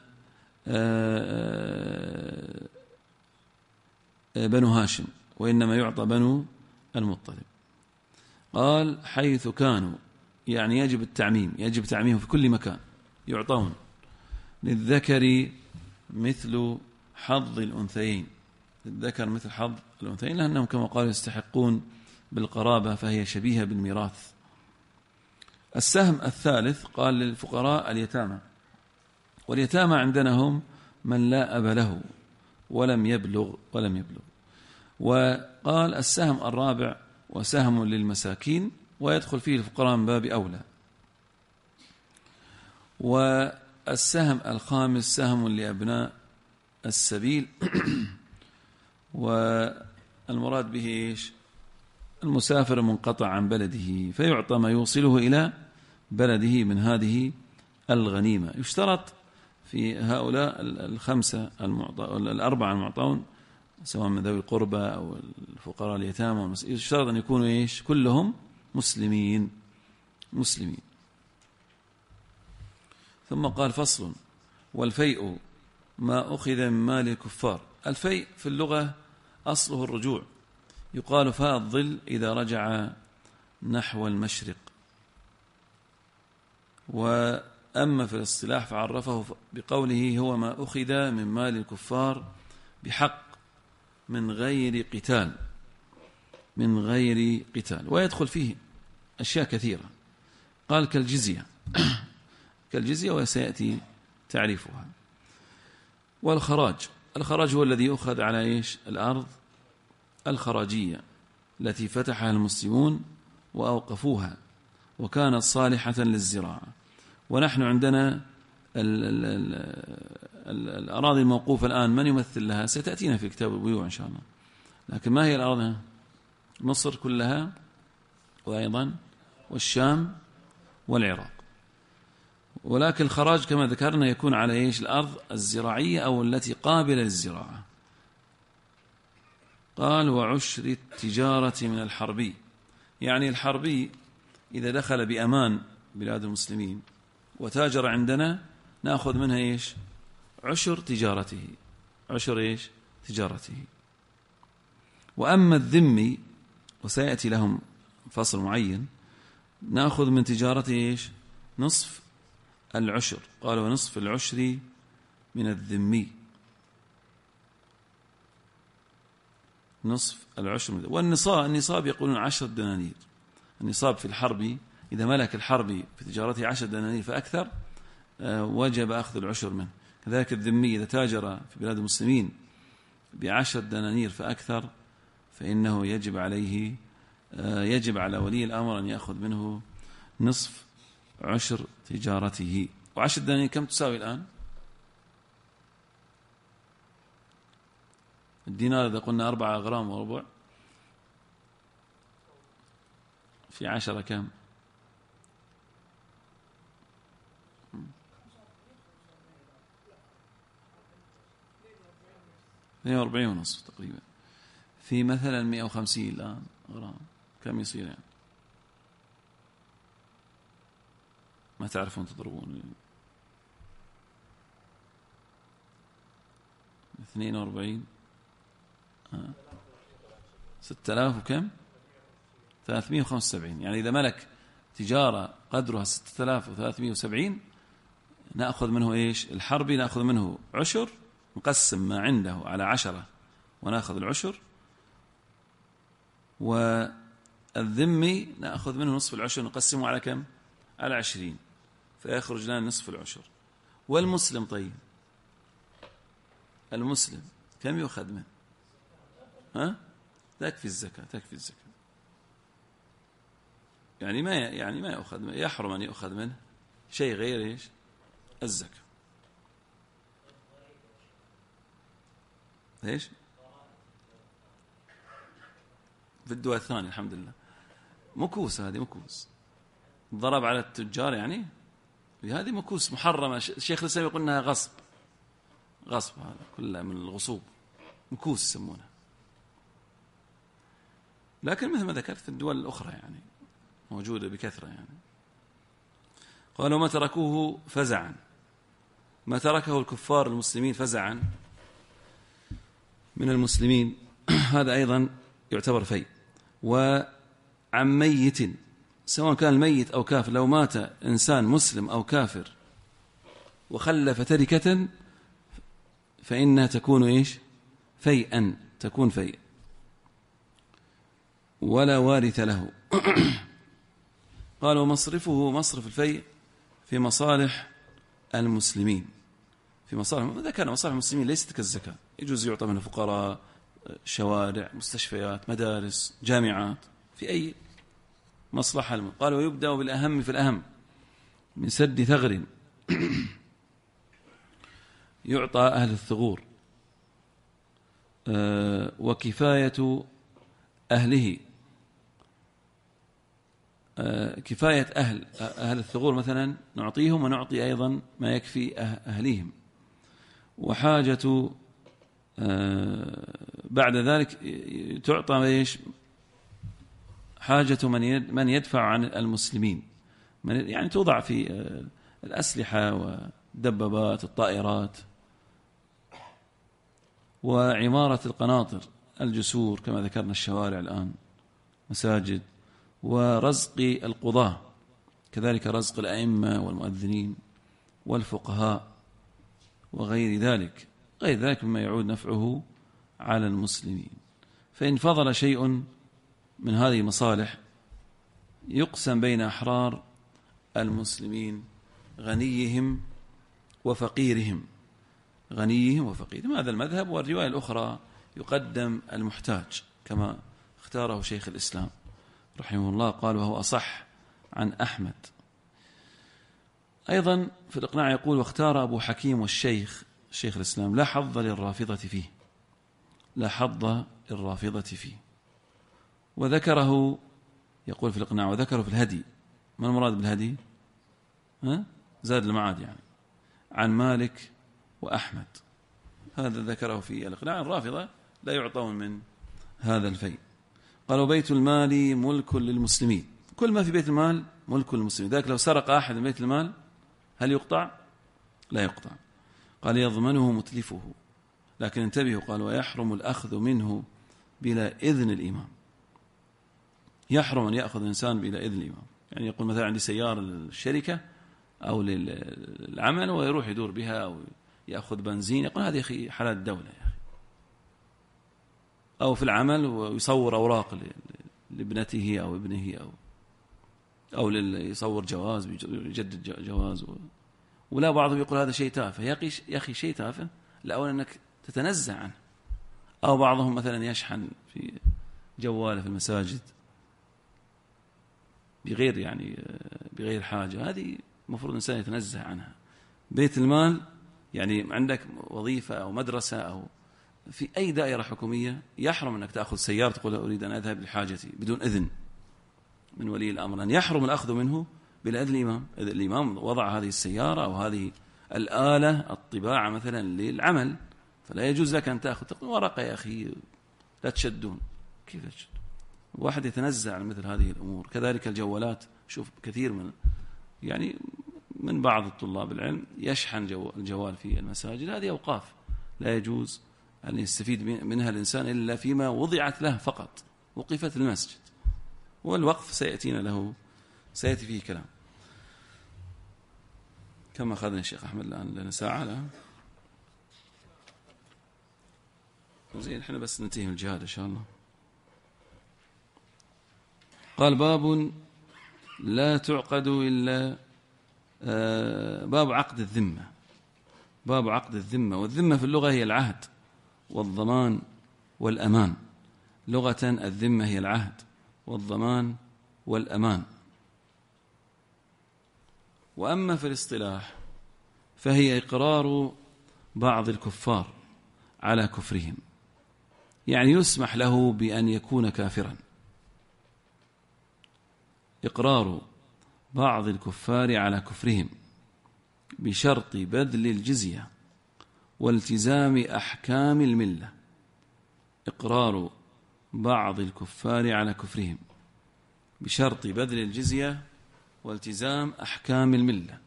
بنو هاشم، وإنما يعطى بنو المطلب. قال حيث كانوا، يعني يجب التعميم، يجب تعميمه في كل مكان، يعطون. للذكر مثل حظ الأنثيين، للذكر مثل حظ الأنثيين، لأنهم كما قالوا يستحقون بالقرابة، فهي شبيهة بالميراث. السهم الثالث قال للفقراء اليتامى، واليتامى عندنا هم من لا أب له ولم يبلغ. وقال السهم الرابع وسهم للمساكين، ويدخل فيه الفقراء من باب أولى. والسهم الخامس سهم لأبناء السبيل، والمراد به إيش؟ المسافر منقطع عن بلده، فيعطى ما يوصله إلى بلده من هذه الغنيمة. يشترط في هؤلاء 5 الأربعة المعطون، سواء من ذوي القربى أو الفقراء اليتامى، يشترط أن يكونوا إيش؟ كلهم مسلمين. ثم قال فصل: والفيء ما أخذ من مال الكفار. الفيء في اللغة أصله الرجوع، يقال فاء الظل إذا رجع نحو المشرق. وأما في الاصطلاح فعرفه بقوله هو ما أخذ من مال الكفار بحق من غير قتال، ويدخل فيه أشياء كثيرة. قال كالجزية وسيأتي تعريفها. والخراج هو الذي يؤخذ على إيش؟ الأرض الخراجية التي فتحها المسلمون وأوقفوها وكانت صالحة للزراعة. ونحن عندنا الأراضي الموقوفة الآن من يمثل لها؟ ستأتينا في كتاب البيوع إن شاء الله. لكن ما هي الأراضي؟ مصر كلها، وأيضا والشام والعراق. ولكن الخراج كما ذكرنا يكون على إيش؟ الأرض الزراعية أو التي قابلة للزراعة. قال وعشر التجارة من الحربي، يعني الحربي إذا دخل بأمان بلاد المسلمين وتاجر عندنا نأخذ منها إيش؟ عشر تجارته. وأما الذمي وسيأتي لهم فصل معين، نأخذ من تجارته إيش؟ نصف العشر. قال ونصف العشر من الذمي، نصف العشر من والنصاب يقولون 10 دنانير. النصاب في الحرب إذا ملك الحربي في تجارته 10 دنانير فأكثر وجب أخذ العشر منه. كذلك الذمي إذا تاجر في بلاد المسلمين ب10 دنانير فأكثر فإنه يجب على ولي الأمر أن يأخذ منه نصف عشر تجارته. و10 دنانير كم تساوي الآن؟ الدينار إذا قلنا 4 غرام وربع في 10 كم؟ 42 ونصف تقريبا، في مثلا 150 الآن غرام كم يصير يعني؟ ما تعرفون تضربون 42 6000 وكم 375. يعني إذا ملك تجارة قدرها 6370 نأخذ منه إيش؟ الحربي نأخذ منه عشر، نقسم ما عنده على 10 ونأخذ العشر، والذمي نأخذ منه نصف العشر نقسمه على كم؟ على 20 فيخرج لنا نصف العشر. والمسلم طيب المسلم كم يؤخذ منه؟ تكفي الزكاة، تكفي الزكاة. يعني ما يؤخذ منه، يحرم أن يؤخذ منه شيء غير إيش؟ الزكاة. إيش؟ في الدول الثانية الحمد لله مكوس، هذه مكوس ضرب على التجار، يعني هذه مكوس محرمة. الشيخ الإسلام يقول إنها غصب، غصب هذا كله من الغصوب، مكوس يسمونه. لكن مثل ما ذكرت في الدول الأخرى يعني موجودة بكثرة يعني. قالوا ما تركوه فزعا، ما تركه الكفار المسلمين فزعا من المسلمين هذا أيضا يعتبر فيء. وعن ميت سواء كان الميت أو كافر، لو مات إنسان مسلم أو كافر وخلف تركة فإنها تكون إيش؟ فيئا، تكون فيء ولا وارث له. قالوا مصرفه مصرف الفيء في مصالح المسلمين، في مصالح ذكرنا مصالح المسلمين ليست كالزكاة، يجوز يعطى من الفقراء، شوارع، مستشفيات، مدارس، جامعات، في أي مصلحة. قالوا يبدأ بالأهم في الأهم من سد ثغر يعطى أهل الثغور وكفاية أهله، كفاية أهل الثغور مثلا نعطيهم ونعطي أيضا ما يكفي أهليهم. وحاجة بعد ذلك تعطى إيش؟ حاجة من يدفع عن المسلمين، يعني توضع في الأسلحة والدبابات الطائرات وعمارة القناطر الجسور كما ذكرنا، الشوارع الآن، مساجد، ورزق القضاة، كذلك رزق الأئمة والمؤذنين والفقهاء وغير ذلك، غير ذلك مما يعود نفعه على المسلمين. فإن فضل شيء من هذه المصالح يقسم بين أحرار المسلمين غنيهم وفقيرهم، غنيهم وفقيرهم. هذا المذهب. والرواية الأخرى يقدم المحتاج كما اختاره شيخ الإسلام رحمه الله، قال وهو أصح عن أحمد. أيضا في الإقناع يقول واختار أبو حكيم والشيخ شيخ الإسلام لا حظ للرافضة فيه، لا حظ للرافضة فيه. وذكره يقول في الإقناع وذكره في الهدي. ما المراد بالهدي؟ زاد المعاد يعني، عن مالك وأحمد، هذا ذكره في الإقناع. الرافضة لا يعطون من هذا الفيء. قالوا بيت المال ملك للمسلمين، كل ما في بيت المال ملك للمسلمين. ذلك لو سرق أحد من بيت المال هل يقطع؟ لا يقطع. قال يضمنه متلفه، لكن انتبهوا، قال ويحرم الأخذ منه بلا إذن الإمام. يحرم أن يأخذ الإنسان بلا إذن الإمام، يعني يقول مثلا عندي سيارة للشركة أو للعمل ويروح يدور بها أو يأخذ بنزين، يقول هذه أخي حالات الدولة يا أخي. أو في العمل ويصور أوراق لابنته أو ابنه أو يصور جواز يجدد جواز ولا بعضهم يقول هذا شيء تافه. يا أخي شيء تافه الأول أنك تتنزه عنه. أو بعضهم مثلا يشحن في جواله في المساجد بغير حاجة، هذه مفروض الإنسان يتنزه عنها. بيت المال يعني عندك وظيفة أو مدرسة أو في أي دائرة حكومية يحرم أنك تأخذ سيارة تقول أريد أن أذهب لحاجتي بدون إذن من ولي الأمر، أن يحرم الأخذ منه بلا إذن الإمام. إذا الإمام وضع هذه السيارة أو هذه الآلة الطباعة مثلا للعمل فلا يجوز لك أن تأخذ تقول ورقة يا أخي لا تشدون. كيف تشد؟ واحد يتنزع عن مثل هذه الأمور. كذلك الجوالات، شوف كثير من بعض الطلاب العلم يشحن الجوال في المساجد. هذه أوقاف لا يجوز أن يستفيد منها الإنسان إلا فيما وضعت له فقط، وقفت المسجد، والوقف سيأتي فيه كلام. كما أخذنا الشيخ أحمد الآن لنا ساعة لا زين، احنا بس ننتهي من الجهاد إن شاء الله. قال باب لا تعقد إلا باب عقد الذمة. باب عقد الذمة، والذمة في اللغة هي العهد والضمان والأمان. لغة الذمة هي العهد والضمان والأمان. وأما في الاصطلاح فهي إقرار بعض الكفار على كفرهم، يعني يسمح له بأن يكون كافرا. إقرار بعض الكفار على كفرهم بشرط بذل الجزية والتزام أحكام الملة. إقرار بعض الكفار على كفرهم بشرط بذل الجزية والتزام أحكام الملة.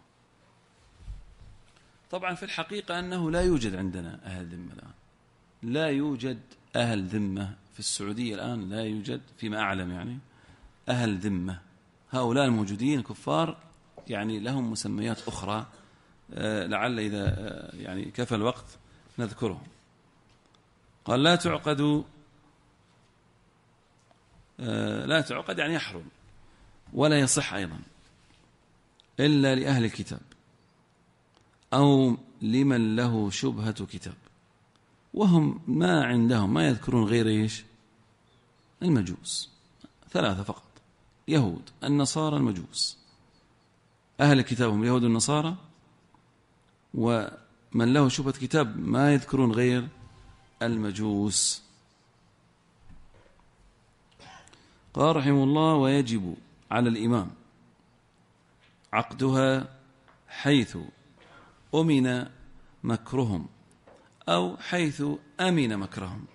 طبعا في الحقيقة أنه لا يوجد عندنا أهل ذمة الآن، لا يوجد أهل ذمة في السعودية الآن، لا يوجد فيما أعلم يعني أهل ذمة. هؤلاء الموجودين كفار يعني لهم مسميات أخرى، لعل إذا يعني كفى الوقت نذكرهم. قال لا تعقد يعني يحرم، ولا يصح أيضا إلا لأهل الكتاب أو لمن له شبهة كتاب، وهم ما عندهم ما يذكرون غير إيش؟ المجوس، ثلاثة فقط: يهود، النصارى، المجوس. أهل الكتاب هم اليهود والنصارى، ومن له شبهة كتاب ما يذكرون غير المجوس. قال رحمه الله: ويجب على الإمام عقدها حيث أمن مكرهم أو حيث أمن مكرهم.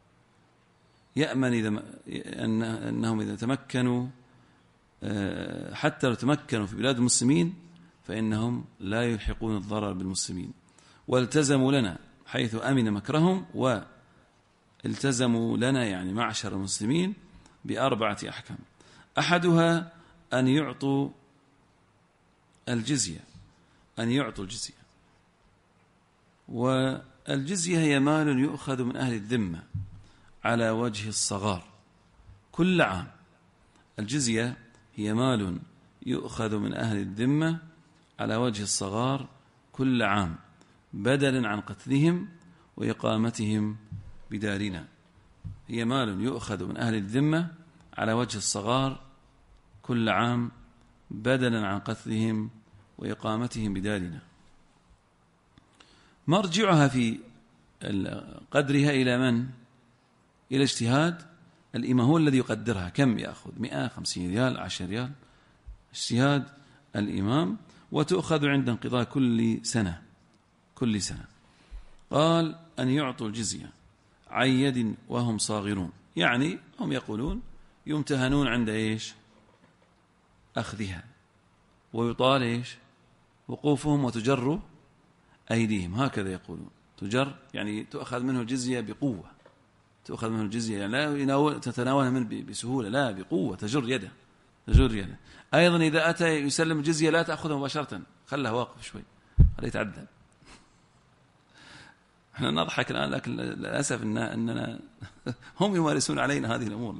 يأمن أنهم إذا تمكنوا، حتى لو تمكنوا في بلاد المسلمين فإنهم لا يلحقون الضرر بالمسلمين. والتزموا لنا حيث أمن مكرهم، والتزموا لنا يعني معشر المسلمين بأربعة أحكام. أحدها أن يعطوا الجزية، والجزية هي مال يؤخذ من أهل الذمة على وجه الصغار كل عام. الجزية هي مال يؤخذ من أهل الذمة على وجه الصغار كل عام بدلا عن قتلهم وإقامتهم بدارنا. هي مال يؤخذ من أهل الذمة على وجه الصغار كل عام بدلا عن قتلهم وإقامتهم بدارنا. مرجعها في قدرها إلى من؟ إلى اجتهاد الإمام، هو الذي يقدرها كم يأخذ، 150 ريال، 10 ريال، اجتهاد الإمام. وتؤخذ عند انقضاء كل سنة. قال: أن يعطوا الجزية عن يد وهم صاغرون، يعني هم يقولون يمتهنون عند إيش؟ أخذها، ويطال إيش؟ وقوفهم، وتجر أيديهم، هكذا يقولون. تجر يعني تؤخذ منه الجزية بقوة، تؤخذ منه الجزية يعني لا تتناولها منه بسهولة، لا، بقوة، تجر يده جريا. أيضا إذا أتى يسلم الجزية لا تأخذها مباشرة، خلها واقف شوي، خليه يتعدل. احنا نضحك الآن، لكن للأسف أننا هم يمارسون علينا هذه الأمور.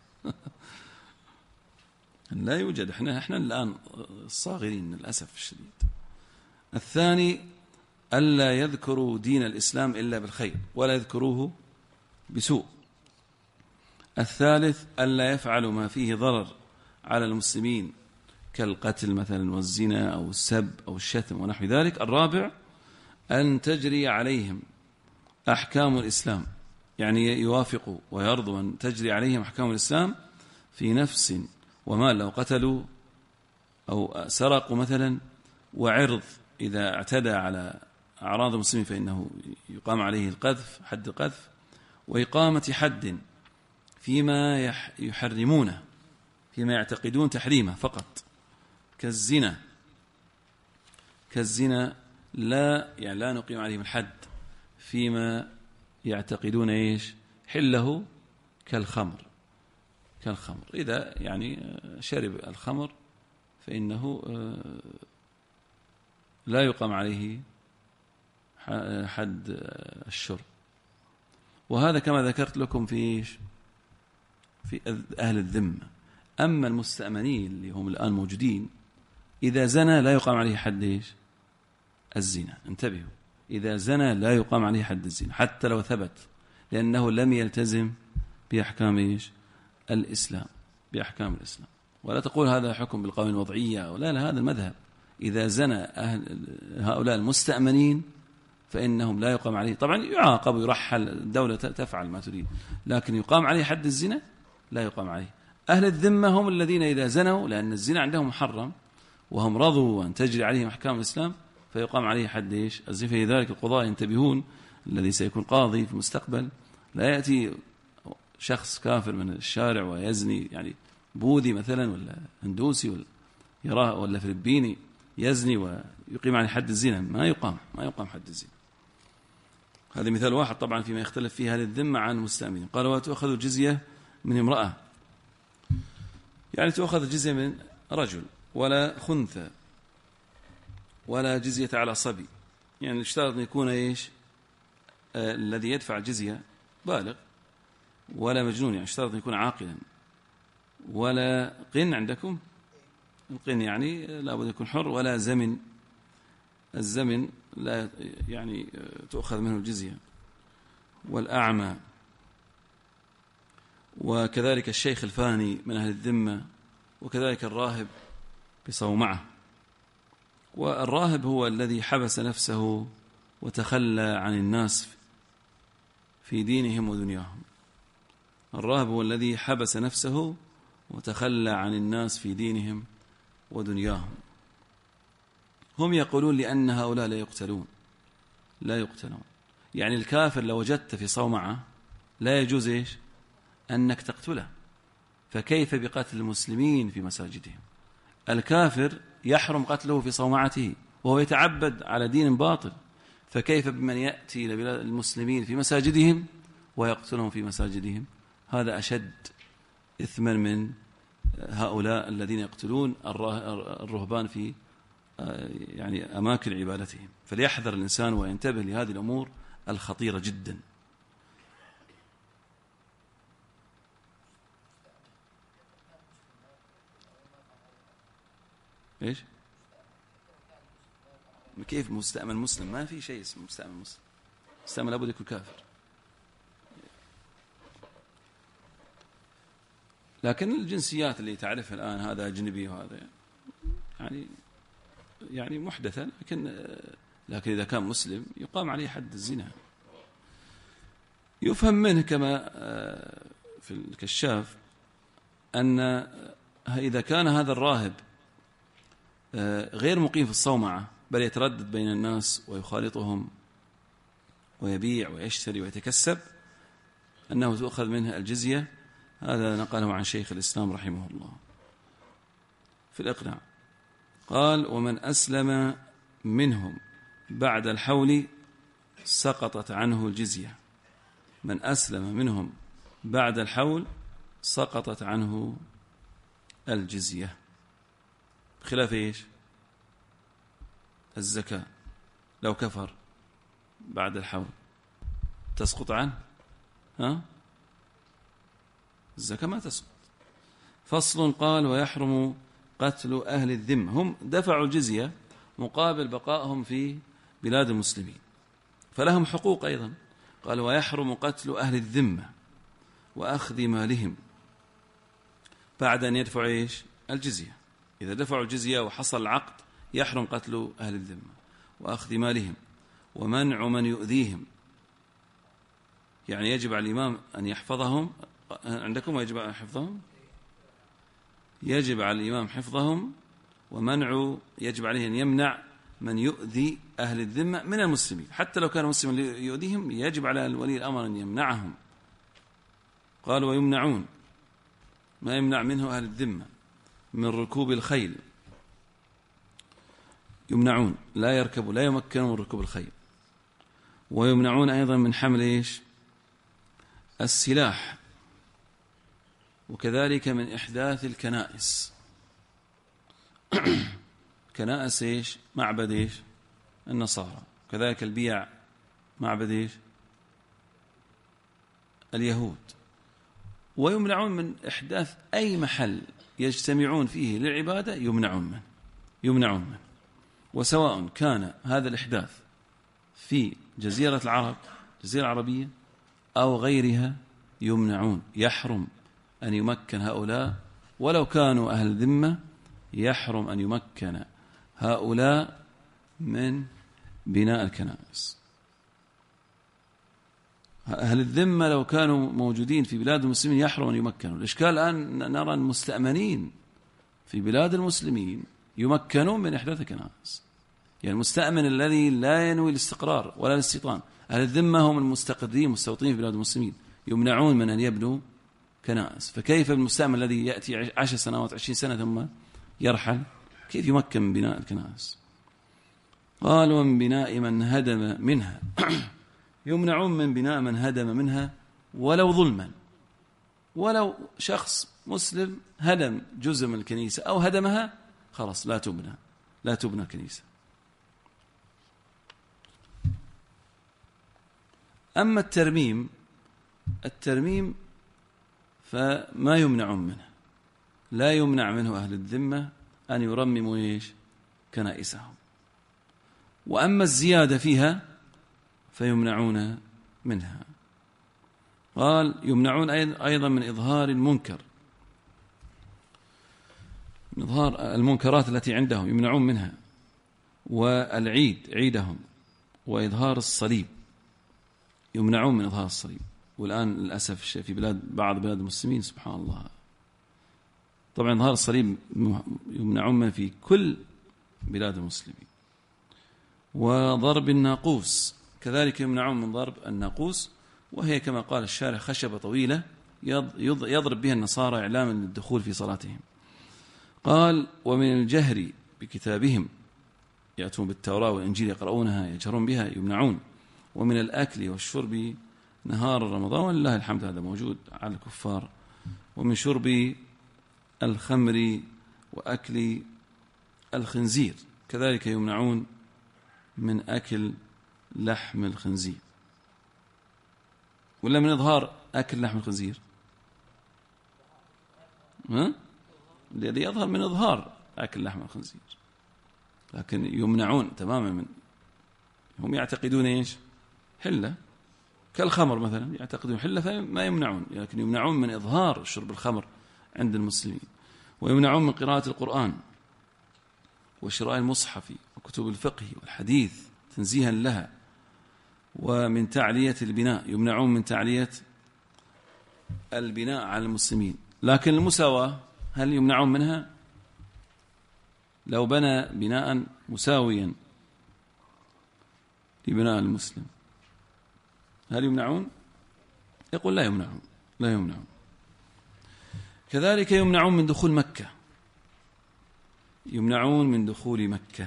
لا يوجد، احنا الآن الصاغرين للأسف الشديد. الثاني ألا يذكروا دين الإسلام إلا بالخير ولا يذكروه بسوء. الثالث ألا يفعلوا ما فيه ضرر على المسلمين كالقتل مثلا والزنا أو السب أو الشتم ونحو ذلك. الرابع أن تجري عليهم أحكام الإسلام، يعني يوافقوا ويرضوا أن تجري عليهم أحكام الإسلام في نفس ومال، لو قتلوا أو سرقوا مثلا، وعرض إذا اعتدى على أعراض المسلمين فإنه يقام عليه القذف، حد القذف، وإقامة حد فيما يحرمونه، فيما يعتقدون تحريمه فقط، كالزنا لا نقيم عليهم الحد فيما يعتقدون حله، كالخمر. إذا يعني شرب الخمر فإنه لا يقام عليه حد الشرب. وهذا كما ذكرت لكم في أهل الذمة. أما المستأمنين اللي هم الآن موجودين، إذا زنى لا يقام عليه حد الزنا. انتبهوا، إذا زنى لا يقام عليه حد الزنا حتى لو ثبت، لأنه لم يلتزم بأحكام الإسلام. ولا تقول هذا حكم بالقوانين الوضعية، ولا هذا المذهب. إذا زنى هؤلاء المستأمنين فإنهم لا يقام عليه، طبعا يعاقب ويرحل، الدولة تفعل ما تريد، لكن يقام عليه حد الزنا لا يقام عليه. أهل الذمة هم الذين إذا زنوا، لأن الزنا عندهم محرم وهم رضوا أن تجري عليهم أحكام الإسلام، فيقام عليه حد الزنا. في ذلك القضاء ينتبهون، الذي سيكون قاضي في المستقبل لا يأتي شخص كافر من الشارع ويزني، يعني بوذي مثلا ولا هندوسي ولا يراه ولا فلبيني يزني ويقيم عليه حد الزنا، ما يقام حد الزنا. هذا مثال واحد طبعا فيما يختلف فيه أهل الذمة عن المستأمنين. قال وتؤخذ الجزية من امرأة، يعني تؤخذ الجزية من رجل ولا خنثى، ولا جزية على صبي، يعني اشترط أن يكون الذي يدفع الجزية بالغ، ولا مجنون، يعني اشترط أن يكون عاقلا، ولا قن. عندكم القن يعني لا بد يكون حر، ولا زمن، الزمن لا يعني تؤخذ منه الجزية، والأعمى، وكذلك الشيخ الفاني من أهل الذمة، وكذلك الراهب بصومعة. والراهب هو الذي حبس نفسه وتخلى عن الناس في دينهم ودنياهم. الراهب هو الذي حبس نفسه وتخلى عن الناس في دينهم ودنياهم. هم يقولون لأن هؤلاء لا يقتلون. يعني الكافر لو وجدت في صومعة لا يجوز أنك تقتله، فكيف بقتل المسلمين في مساجدهم؟ الكافر يحرم قتله في صومعته وهو يتعبد على دين باطل، فكيف بمن يأتي إلى المسلمين في مساجدهم ويقتلهم في مساجدهم؟ هذا أشد إثما من هؤلاء الذين يقتلون الرهبان في يعني أماكن عبادتهم. فليحذر الإنسان وينتبه لهذه الأمور الخطيرة جدا. إيش؟ كيف مستأمن مسلم؟ ما في شيء اسمه مستأمن مسلم. مستأمن لابد يكون كافر. لكن الجنسيات اللي تعرفها الآن، هذا أجنبي وهذا يعني محدثة، لكن إذا كان مسلم يقام عليه حد الزنا. يفهم منه كما في الكشاف أن إذا كان هذا الراهب غير مقيم في الصومعة، بل يتردد بين الناس ويخالطهم ويبيع ويشتري ويتكسب، أنه تؤخذ منه الجزية. هذا نقله عن شيخ الإسلام رحمه الله في الإقناع. قال ومن أسلم منهم بعد الحول سقطت عنه الجزية. من أسلم منهم بعد الحول سقطت عنه الجزية، بخلاف إيش؟ الزكاة لو كفر بعد الحول تسقط عنه، الزكاة ما تسقط. فصل. قال: ويحرم قتل أهل الذمة، هم دفعوا الجزية مقابل بقائهم في بلاد المسلمين، فلهم حقوق أيضا. قال: ويحرم قتل أهل الذمة وأخذ مالهم بعد أن يدفعوا إيش؟ الجزية. إذا دفعوا الجزية وحصل العقد يحرم قتل أهل الذمة وأخذ مالهم ومنع من يؤذيهم. يعني يجب على الإمام أن يحفظهم. عندكم يجب على حفظهم؟ يجب على الإمام حفظهم، ومنع يجب عليه أن يمنع من يؤذي أهل الذمة من المسلمين، حتى لو كان مسلما يؤذيهم يجب على ولي الأمر أن يمنعهم. قال: ويمنعون ما يمنع منه أهل الذمة من ركوب الخيل، يمنعون لا يركبوا لا يمكنوا من ركوب الخيل. ويمنعون أيضا من حمل إيش؟ السلاح، وكذلك من إحداث الكنائس. كنائس إيش؟ معبد إيش؟ النصارى. كذلك البيع معبد إيش؟ اليهود. ويمنعون من إحداث أي محل يجتمعون فيه للعبادة، يمنعون منه، وسواء كان هذا الإحداث في جزيرة العرب، جزيرة عربية، أو غيرها، يمنعون. يحرم أن يمكن هؤلاء ولو كانوا أهل الذمة، يحرم أن يمكن هؤلاء من بناء الكنائس. أهل الذمة لو كانوا موجودين في بلاد المسلمين يحرم أن يمكنوا. الإشكال الآن نرى المستأمنين في بلاد المسلمين يمكنون من إحداث الكنائس. يعني المستأمن الذي لا ينوي الاستقرار ولا الاستيطان، أهل الذمة هم المستقرين مستوطنين في بلاد المسلمين، يمنعون من أن يبنوا كنائس. فكيف المستأمن الذي يأتي 10 سنوات 20 سنة ثم يرحل، كيف يمكن من بناء الكنائس؟ قال: ومن بناء من هدم منها يمنعون من بناء من هدم منها ولو ظلما. ولو شخص مسلم هدم جزء من الكنيسة أو هدمها، خلاص لا تبنى الكنيسة. أما الترميم فما يمنعون منه، لا يمنع منه أهل الذمة أن يرمموا إيش؟ كنائسهم. وأما الزيادة فيها فيمنعون منها. قال: يمنعون أيضا من إظهار المنكر، من إظهار المنكرات التي عندهم يمنعون منها، عيدهم، وإظهار الصليب، يمنعون من إظهار الصليب. والآن للأسف في بعض بلاد المسلمين سبحان الله، طبعا إظهار الصليب يمنعون منه في كل بلاد المسلمين. وضرب الناقوس كذلك يمنعون من ضرب الناقوس، وهي كما قال الشارع خشبة طويلة يضرب بها النصارى إعلاما للدخول في صلاتهم. قال: ومن الجهر بكتابهم، يأتون بالتوراة والإنجيل يقرؤونها يجهرون بها، يمنعون. ومن الأكل والشرب نهار رمضان، ولله الحمد هذا موجود على الكفار. ومن شرب الخمر وأكل الخنزير، كذلك يمنعون من أكل لحم الخنزير. ولا من إظهار أكل لحم الخنزير؟ الذي يظهر من إظهار أكل لحم الخنزير، لكن يمنعون تماما هم يعتقدون إيش؟ حلة، كالخمر مثلا يعتقدون حلة فما يمنعون، لكن يمنعون من إظهار شرب الخمر عند المسلمين. ويمنعون من قراءة القرآن وشراء المصحف وكتب الفقه والحديث تنزيها لها. ومن تعلية البناء، يمنعون من تعلية البناء على المسلمين. لكن المساواة هل يمنعون منها؟ لو بنى بناء مساويا لبناء المسلم هل يمنعون؟ يقول لا يمنعون. كذلك يمنعون من دخول مكة، يمنعون من دخول مكة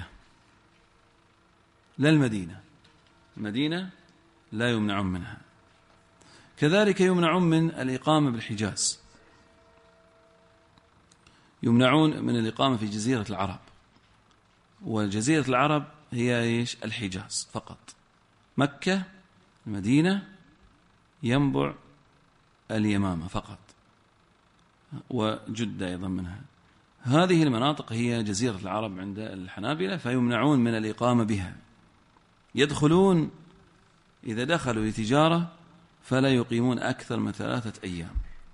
لا المدينة لا يمنعون منها. كذلك يمنعون من الإقامة بالحجاز، يمنعون من الإقامة في جزيرة العرب، وجزيرة العرب هي إيش؟ الحجاز فقط، مكة، المدينة، ينبع اليمامة فقط، وجدة أيضا منها. هذه المناطق هي جزيرة العرب عند الحنابلة، فيمنعون من الإقامة بها. يدخلون، إذا دخلوا لتجارة فلا يقيمون أكثر من 3 أيام.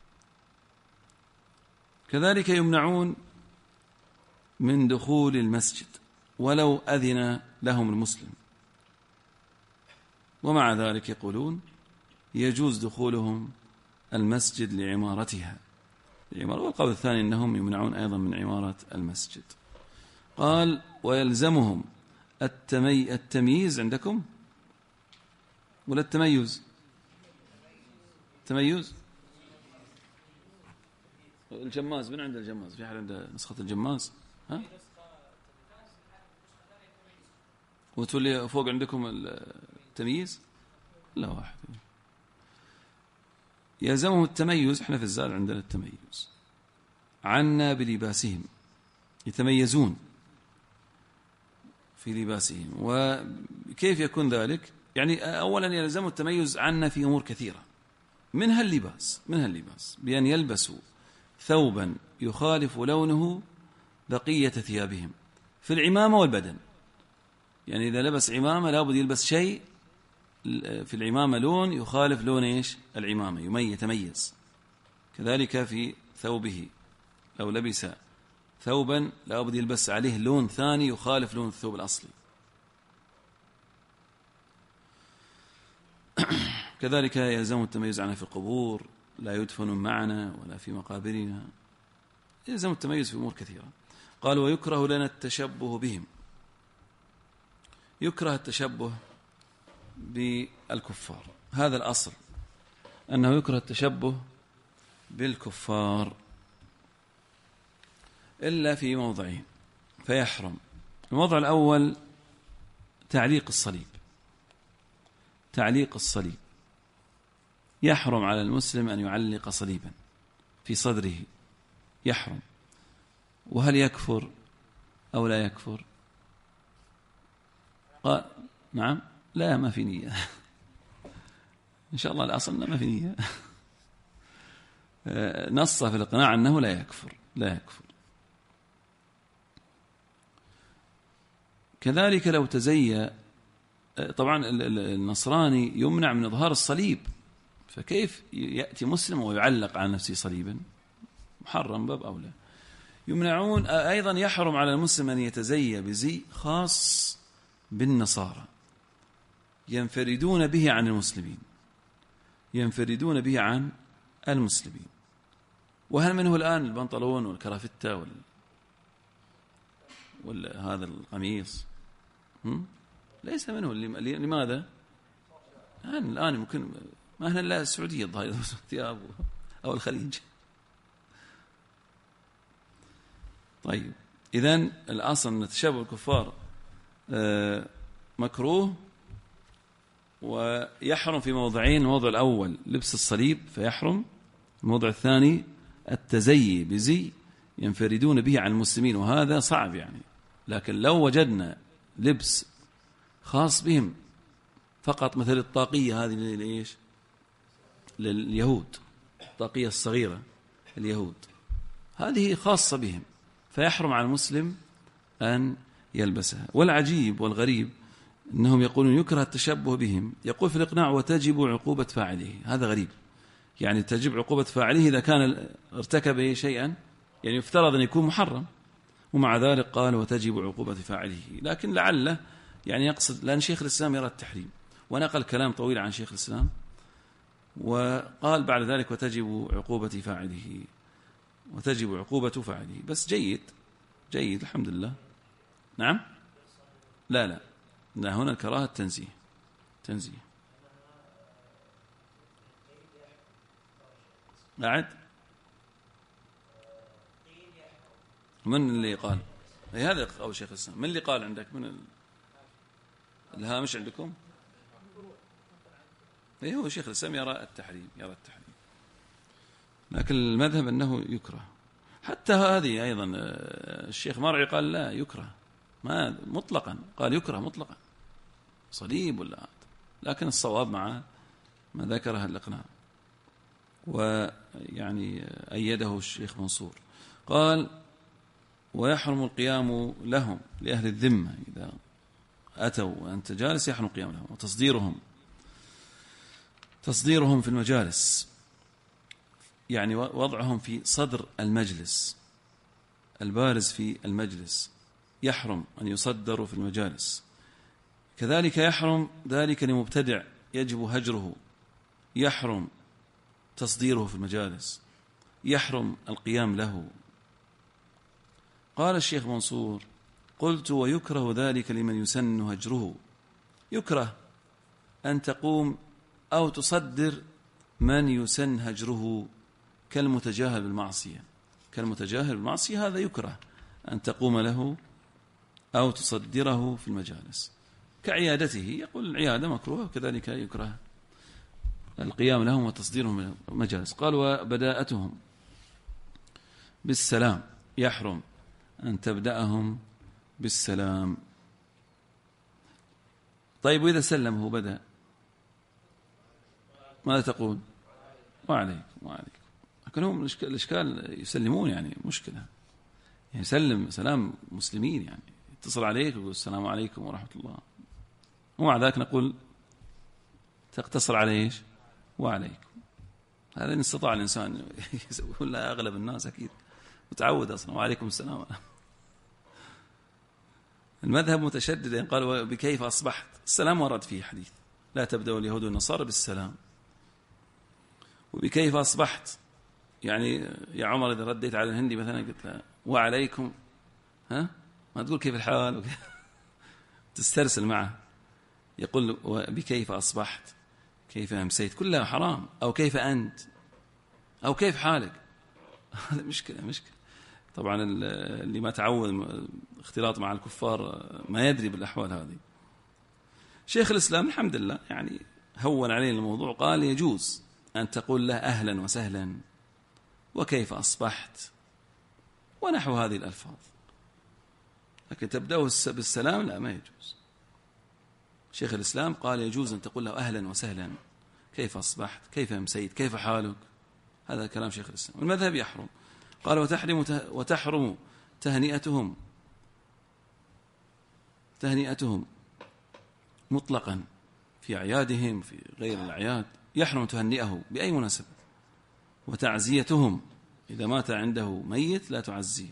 كذلك يمنعون من دخول المسجد ولو أذن لهم المسلم، ومع ذلك يقولون يجوز دخولهم المسجد لعمارتها. والقول الثاني أنهم يمنعون أيضا من عمارة المسجد. قال ويلزمهم التمييز عندكم ولا التميز؟ تميز. الجماز، من عند الجماز؟ في حد عنده نسخة الجماز؟ ها؟ وتولي فوق عندكم التمييز؟ لا، واحد. يلزمهم التميز. احنا في الزاد عندنا التميز. عنا بلباسهم، يتميزون في لباسهم. وكيف يكون ذلك؟ يعني أولا يلزم التميز عنا في أمور كثيرة، منها اللباس بأن يلبسوا ثوبا يخالف لونه بقية ثيابهم في العمامة والبدن. يعني إذا لبس عمامة لابد يلبس شيء في العمامة لون يخالف لون إيش؟ العمامة، يتميز. كذلك في ثوبه، لو لبس ثوبا لابد يلبس عليه لون ثاني يخالف لون الثوب الأصلي. كذلك يلزم التميز عنا في القبور، لا يدفنون معنا ولا في مقابرنا. يلزم التميز في أمور كثيرة. قال ويكره لنا التشبه بهم. يكره التشبه بالكفار، هذا الأصل، أنه يكره التشبه بالكفار إلا في موضعين فيحرم. الموضع الأول تعليق الصليب. يحرم على المسلم أن يعلق صليبا في صدره، يحرم. وهل يكفر أو لا يكفر؟ قال نعم. لا، ما في نية. إن شاء الله الأصل ما في نية. نص في الإقناع أنه لا يكفر. كذلك لو تزيى، طبعا النصراني يمنع من إظهار الصليب، فكيف يأتي مسلم ويعلق على نفسه صليبا؟ محرم باب أولى. يمنعون أيضا، يحرم على المسلم أن يتزيى بزي خاص بالنصارى ينفردون به عن المسلمين. وهل منه الآن البنطلون والكرافتة هذا القميص؟ ليس منه. لماذا؟ الآن ممكن ما هنا إلا السعودية الظاهرة ثياب أو الخليج. طيب، إذن الأصل أن تشابه الكفار مكروه، ويحرم في موضعين. الموضع الأول لبس الصليب فيحرم. الموضع الثاني التزيي بزي ينفردون به عن المسلمين، وهذا صعب يعني. لكن لو وجدنا لبس خاص بهم فقط، مثل الطاقية هذه لإيش؟ لليهود، الطاقية الصغيرة اليهود، هذه خاصة بهم، فيحرم على المسلم أن يلبسها. والعجيب والغريب أنهم يقولون يكره التشبه بهم. يقول في الإقناع وتجب عقوبة فاعله. هذا غريب، يعني تجب عقوبة فاعله إذا كان ارتكب شيئا يعني يفترض أن يكون محرم، ومع ذلك قال وتجب عقوبة فاعله. لكن لعله يعني يقصد، لأن شيخ الإسلام يرى التحريم، ونقل كلام طويل عن شيخ الإسلام، وقال بعد ذلك وتجب عقوبة فاعله، بس جيد الحمد لله. نعم. لا هنا الكراهة تنزيه. قاعد. من اللي قال؟ هذا قول شيخ الإسلام. من اللي قال عندك؟ من الهامش عندكم؟ هو شيخ الإسلام يرى التحريم، لكن المذهب أنه يكره. حتى هذه أيضا الشيخ مرعي قال لا يكره، ما مطلقا قال يكره مطلقا صليب ولا هذا، لكن الصواب مع ما ذكره الإقناع، ويعني أيده الشيخ منصور. قال ويحرم القيام لهم لأهل الذمة إذا أتوا وأنت جالس يحرم القيام لهم، وتصديرهم في المجالس، يعني وضعهم في صدر المجلس البارز في المجلس، يحرم أن يصدروا في المجالس. كذلك يحرم ذلك لمبتدع يجب هجره، يحرم تصديره في المجالس، يحرم القيام له. قال الشيخ منصور قلت ويكره ذلك لمن يسن هجره، يكره أن تقوم أو تصدر من يسن هجره كالمتجاهل بالمعصية، هذا يكره أن تقوم له أو تصدره في المجالس، كعيادته، يقول العيادة مكروه، وكذلك يكره القيام لهم وتصديرهم من المجالس. قال وبداءتهم بالسلام، يحرم أن تبدأهم بالسلام. طيب وإذا سلم هو بدأ ماذا تقول؟ وعليكم. لكن هم الإشكال يسلمون، يعني مشكلة، يعني يسلم سلام مسلمين، يعني يتصل عليك ويقول السلام عليكم ورحمة الله، ومع ذلك نقول تقتصر على إيش؟ وعليكم. هذا إن استطاع الإنسان يقول لا، أغلب الناس أكيد متعود أصلا وعليكم السلام. المذهب متشدد، يعني قال بكيف أصبحت، السلام ورد فيه حديث لا تبدأ اليهود والنصارى بالسلام، وبكيف أصبحت، يعني يا عمر إذا رديت على الهندي مثلا قلت له وعليكم، ها ما تقول كيف الحال تسترسل معه، يقول بكيف أصبحت، كيف أمسيت، كلها حرام، أو كيف أنت، أو كيف حالك. هذا مشكلة. طبعا اللي ما تعود اختلاط مع الكفار ما يدري بالأحوال هذه. شيخ الإسلام الحمد لله يعني هون علينا الموضوع، قال يجوز أن تقول له أهلا وسهلا وكيف أصبحت ونحو هذه الألفاظ، لكن تبدأه بالسلام لا، ما يجوز. شيخ الإسلام قال يجوز أن تقول له أهلا وسهلا، كيف أصبحت، كيف أمسيت، كيف حالك، هذا كلام شيخ الإسلام. المذهب يحرم. قال وتحرم تهنئتهم مطلقا في أعيادهم، في غير الأعياد يحرم تهنئه بأي مناسبة، وتعزيتهم إذا مات عنده ميت لا تعزيه،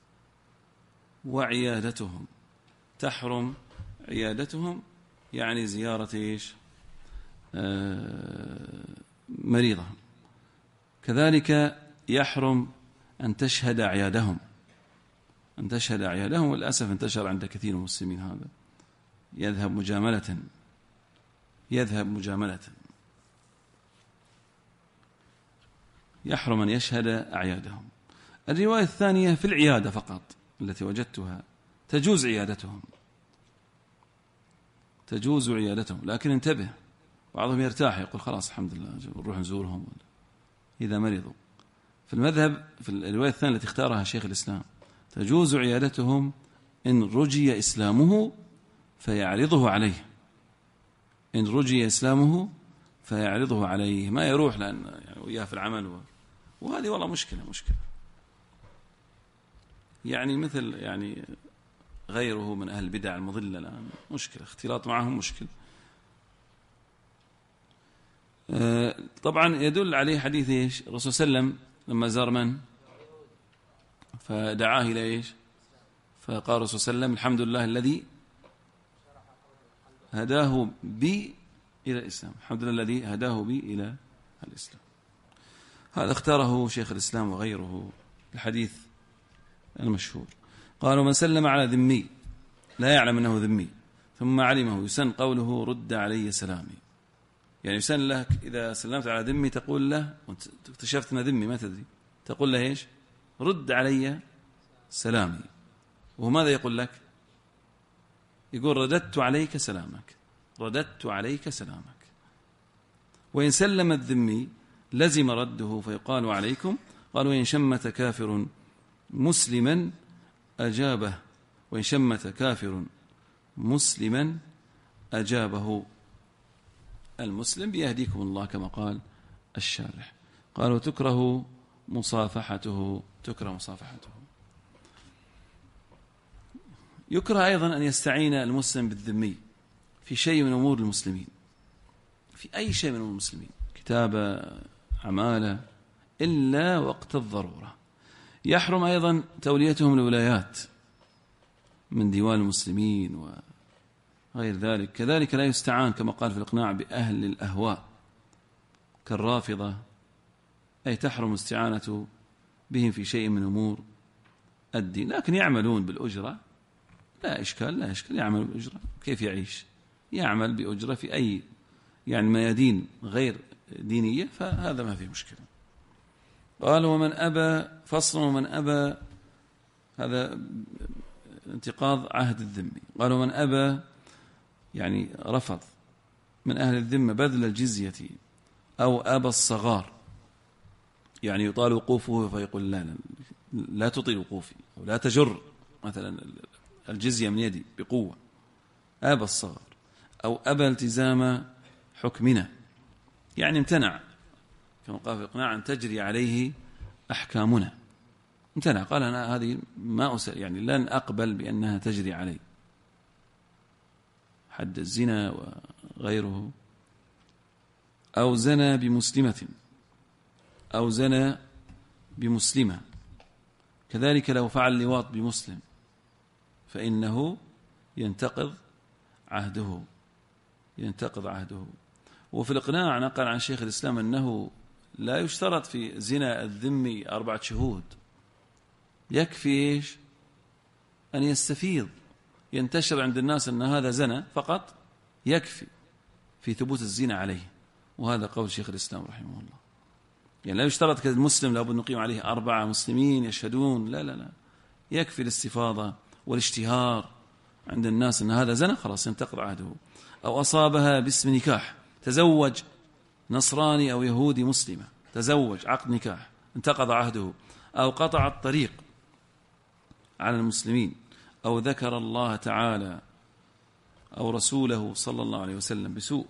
وعيادتهم تحرم عيادتهم، يعني زيارة إيش؟ مريضهم. كذلك يحرم أن تشهد أعيادهم، والأسف انتشر عند كثير من المسلمين هذا، يذهب مجاملة، يحرم أن يشهد أعيادهم. الرواية الثانية في العيادة فقط التي وجدتها تجوز عيادتهم، لكن انتبه، بعضهم يرتاح يقول خلاص الحمد لله نروح نزورهم إذا مرضوا. في المذهب في الرواية الثانية التي اختارها شيخ الإسلام تجوز عيادتهم إن رجي إسلامه فيعرضه عليه، ما يروح لأن يعني وياه في العمل وهذه والله مشكلة، يعني مثل يعني غيره من أهل البدع المضلة الآن مشكلة، اختلاط معهم مشكلة. طبعا يدل عليه حديث إيش؟ الرسول صلى الله عليه وسلم لما زار من؟ فدعاه إلى إيش؟ فقال الرسول صلى الله عليه وسلم الحمد لله الذي هداه بي إلى الإسلام، الحمد لله الذي هداه بي إلى الإسلام. هذا اختاره شيخ الإسلام وغيره الحديث المشهور. قالوا من سلم على ذمي لا يعلم أنه ذمي ثم علمه يسن قوله رد علي سلامي، يعني يسن لك إذا سلمت على ذمي تقول له واكتشفت أن ذمي ما تدري، تقول له إيش؟ رد علي سلامي. وماذا يقول لك؟ يقول رددت عليك سلامك. وإن سلم الذمي لزم رده فيقال عليكم. قال وإن شمت كافر مسلما أجابه، وإن شمت كافر مسلما أجابه. المسلم بيهديكم الله كما قال الشارح. قالوا تكره مصافحته، تكره مصافحته. يكره أيضا أن يستعين المسلم بالذمي في شيء من أمور المسلمين، في أي شيء من أمور المسلمين، كتابة، عمالة، إلا وقت الضرورة. يحرم أيضا توليتهم الولايات من ديوان المسلمين وغير ذلك. كذلك لا يستعان كما قال في الإقناع بأهل الأهواء كالرافضة، أي تحرم استعانة بهم في شيء من أمور الدين، لكن يعملون بالأجرة لا إشكال، لا إشكال، يعمل بالأجرة. كيف يعيش؟ يعمل بأجرة في أي يعني ميادين غير دينية، فهذا ما فيه مشكلة. قال ومن أبى، فصل ومن أبى، هذا انتقاض عهد الذمي. قال ومن أبى يعني رفض من أهل الذمة بذل الجزية أو أبى الصغار، يعني يطال وقوفه فيقول لا لا تطيل وقوفي، أو لا تجر مثلا الجزية من يدي بقوة، أبى الصغار، أو أبى التزام حكمنا، يعني امتنع كما قال في الإقناع أن تجري عليه أحكامنا، امتنع، قال أنا هذه ما أسأل، يعني لن أقبل بأنها تجري علي، حد الزنا وغيره. أو زنى بمسلمة، أو زنى بمسلمة، كذلك لو فعل لواط بمسلم فإنه ينتقض عهده، ينتقض عهده. وفي الإقناع نقل عن شيخ الإسلام أنه لا يشترط في زنا الذمي 4 شهود، يكفي أن يستفيض، ينتشر عند الناس أن هذا زنا فقط، يكفي في ثبوت الزنا عليه. وهذا قول شيخ الإسلام رحمه الله، يعني لا يشترط كالمسلم لابد أن نقيم عليه 4 مسلمين يشهدون، لا لا لا، يكفي الاستفاضة والاشتهار عند الناس أن هذا زنا، خلاص ينتقض عهده. أو أصابها باسم نكاح، تزوج نصراني أو يهودي مسلمة، تزوج عقد نكاح، انتقض عهده. أو قطع الطريق على المسلمين، أو ذكر الله تعالى أو رسوله صلى الله عليه وسلم بسوء،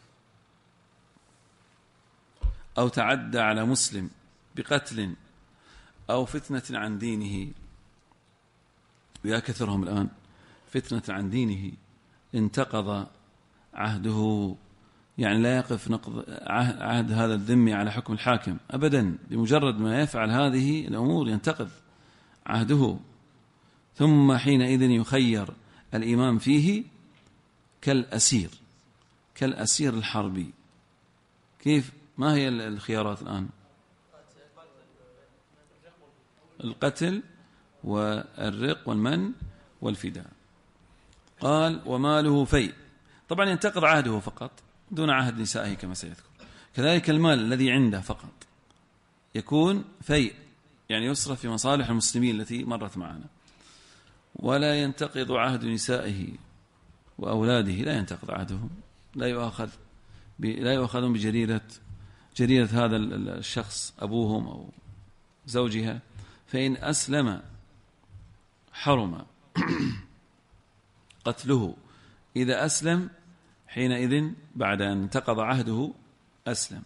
أو تعدى على مسلم بقتل أو فتنة عن دينه، ويا كثرهم الآن، فتنة عن دينه، انتقض عهده. يعني لا يقف نقض عهد هذا الذمي على حكم الحاكم أبدا، بمجرد ما يفعل هذه الأمور ينتقض عهده. ثم حينئذ يخير الإمام فيه كالأسير، كالأسير الحربي. كيف؟ ما هي الخيارات الآن؟ القتل والرق والمن والفداء. قال وماله فيء، طبعا ينتقض عهده فقط دون عهد نسائه كما سيذكر. كذلك المال الذي عنده فقط يكون فيء، يعني يصرف في مصالح المسلمين التي مرت معنا. ولا ينتقض عهد نسائه وأولاده، لا ينتقض عهدهم، لا يؤخذون بجريرة هذا الشخص أبوهم أو زوجها، فإن أسلم حرم قتله. إذا أسلم حينئذ بعد أن انتقض عهده أسلم،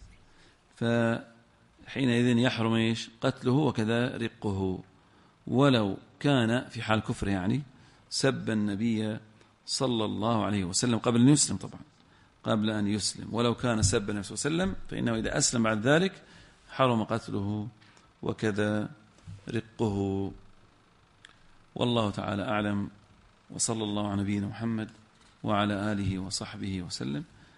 فحينئذ يحرم قتله وكذا رقه، ولو كان في حال كفر، يعني سب النبي صلى الله عليه وسلم قبل أن يسلم، طبعا قبل أن يسلم، ولو كان سب النبي صلى الله عليه وسلم فإنه إذا أسلم بعد ذلك حرم قتله وكذا رقه. والله تعالى أعلم، وصلى الله على نبينا محمد وعلى آله وصحبه وسلم.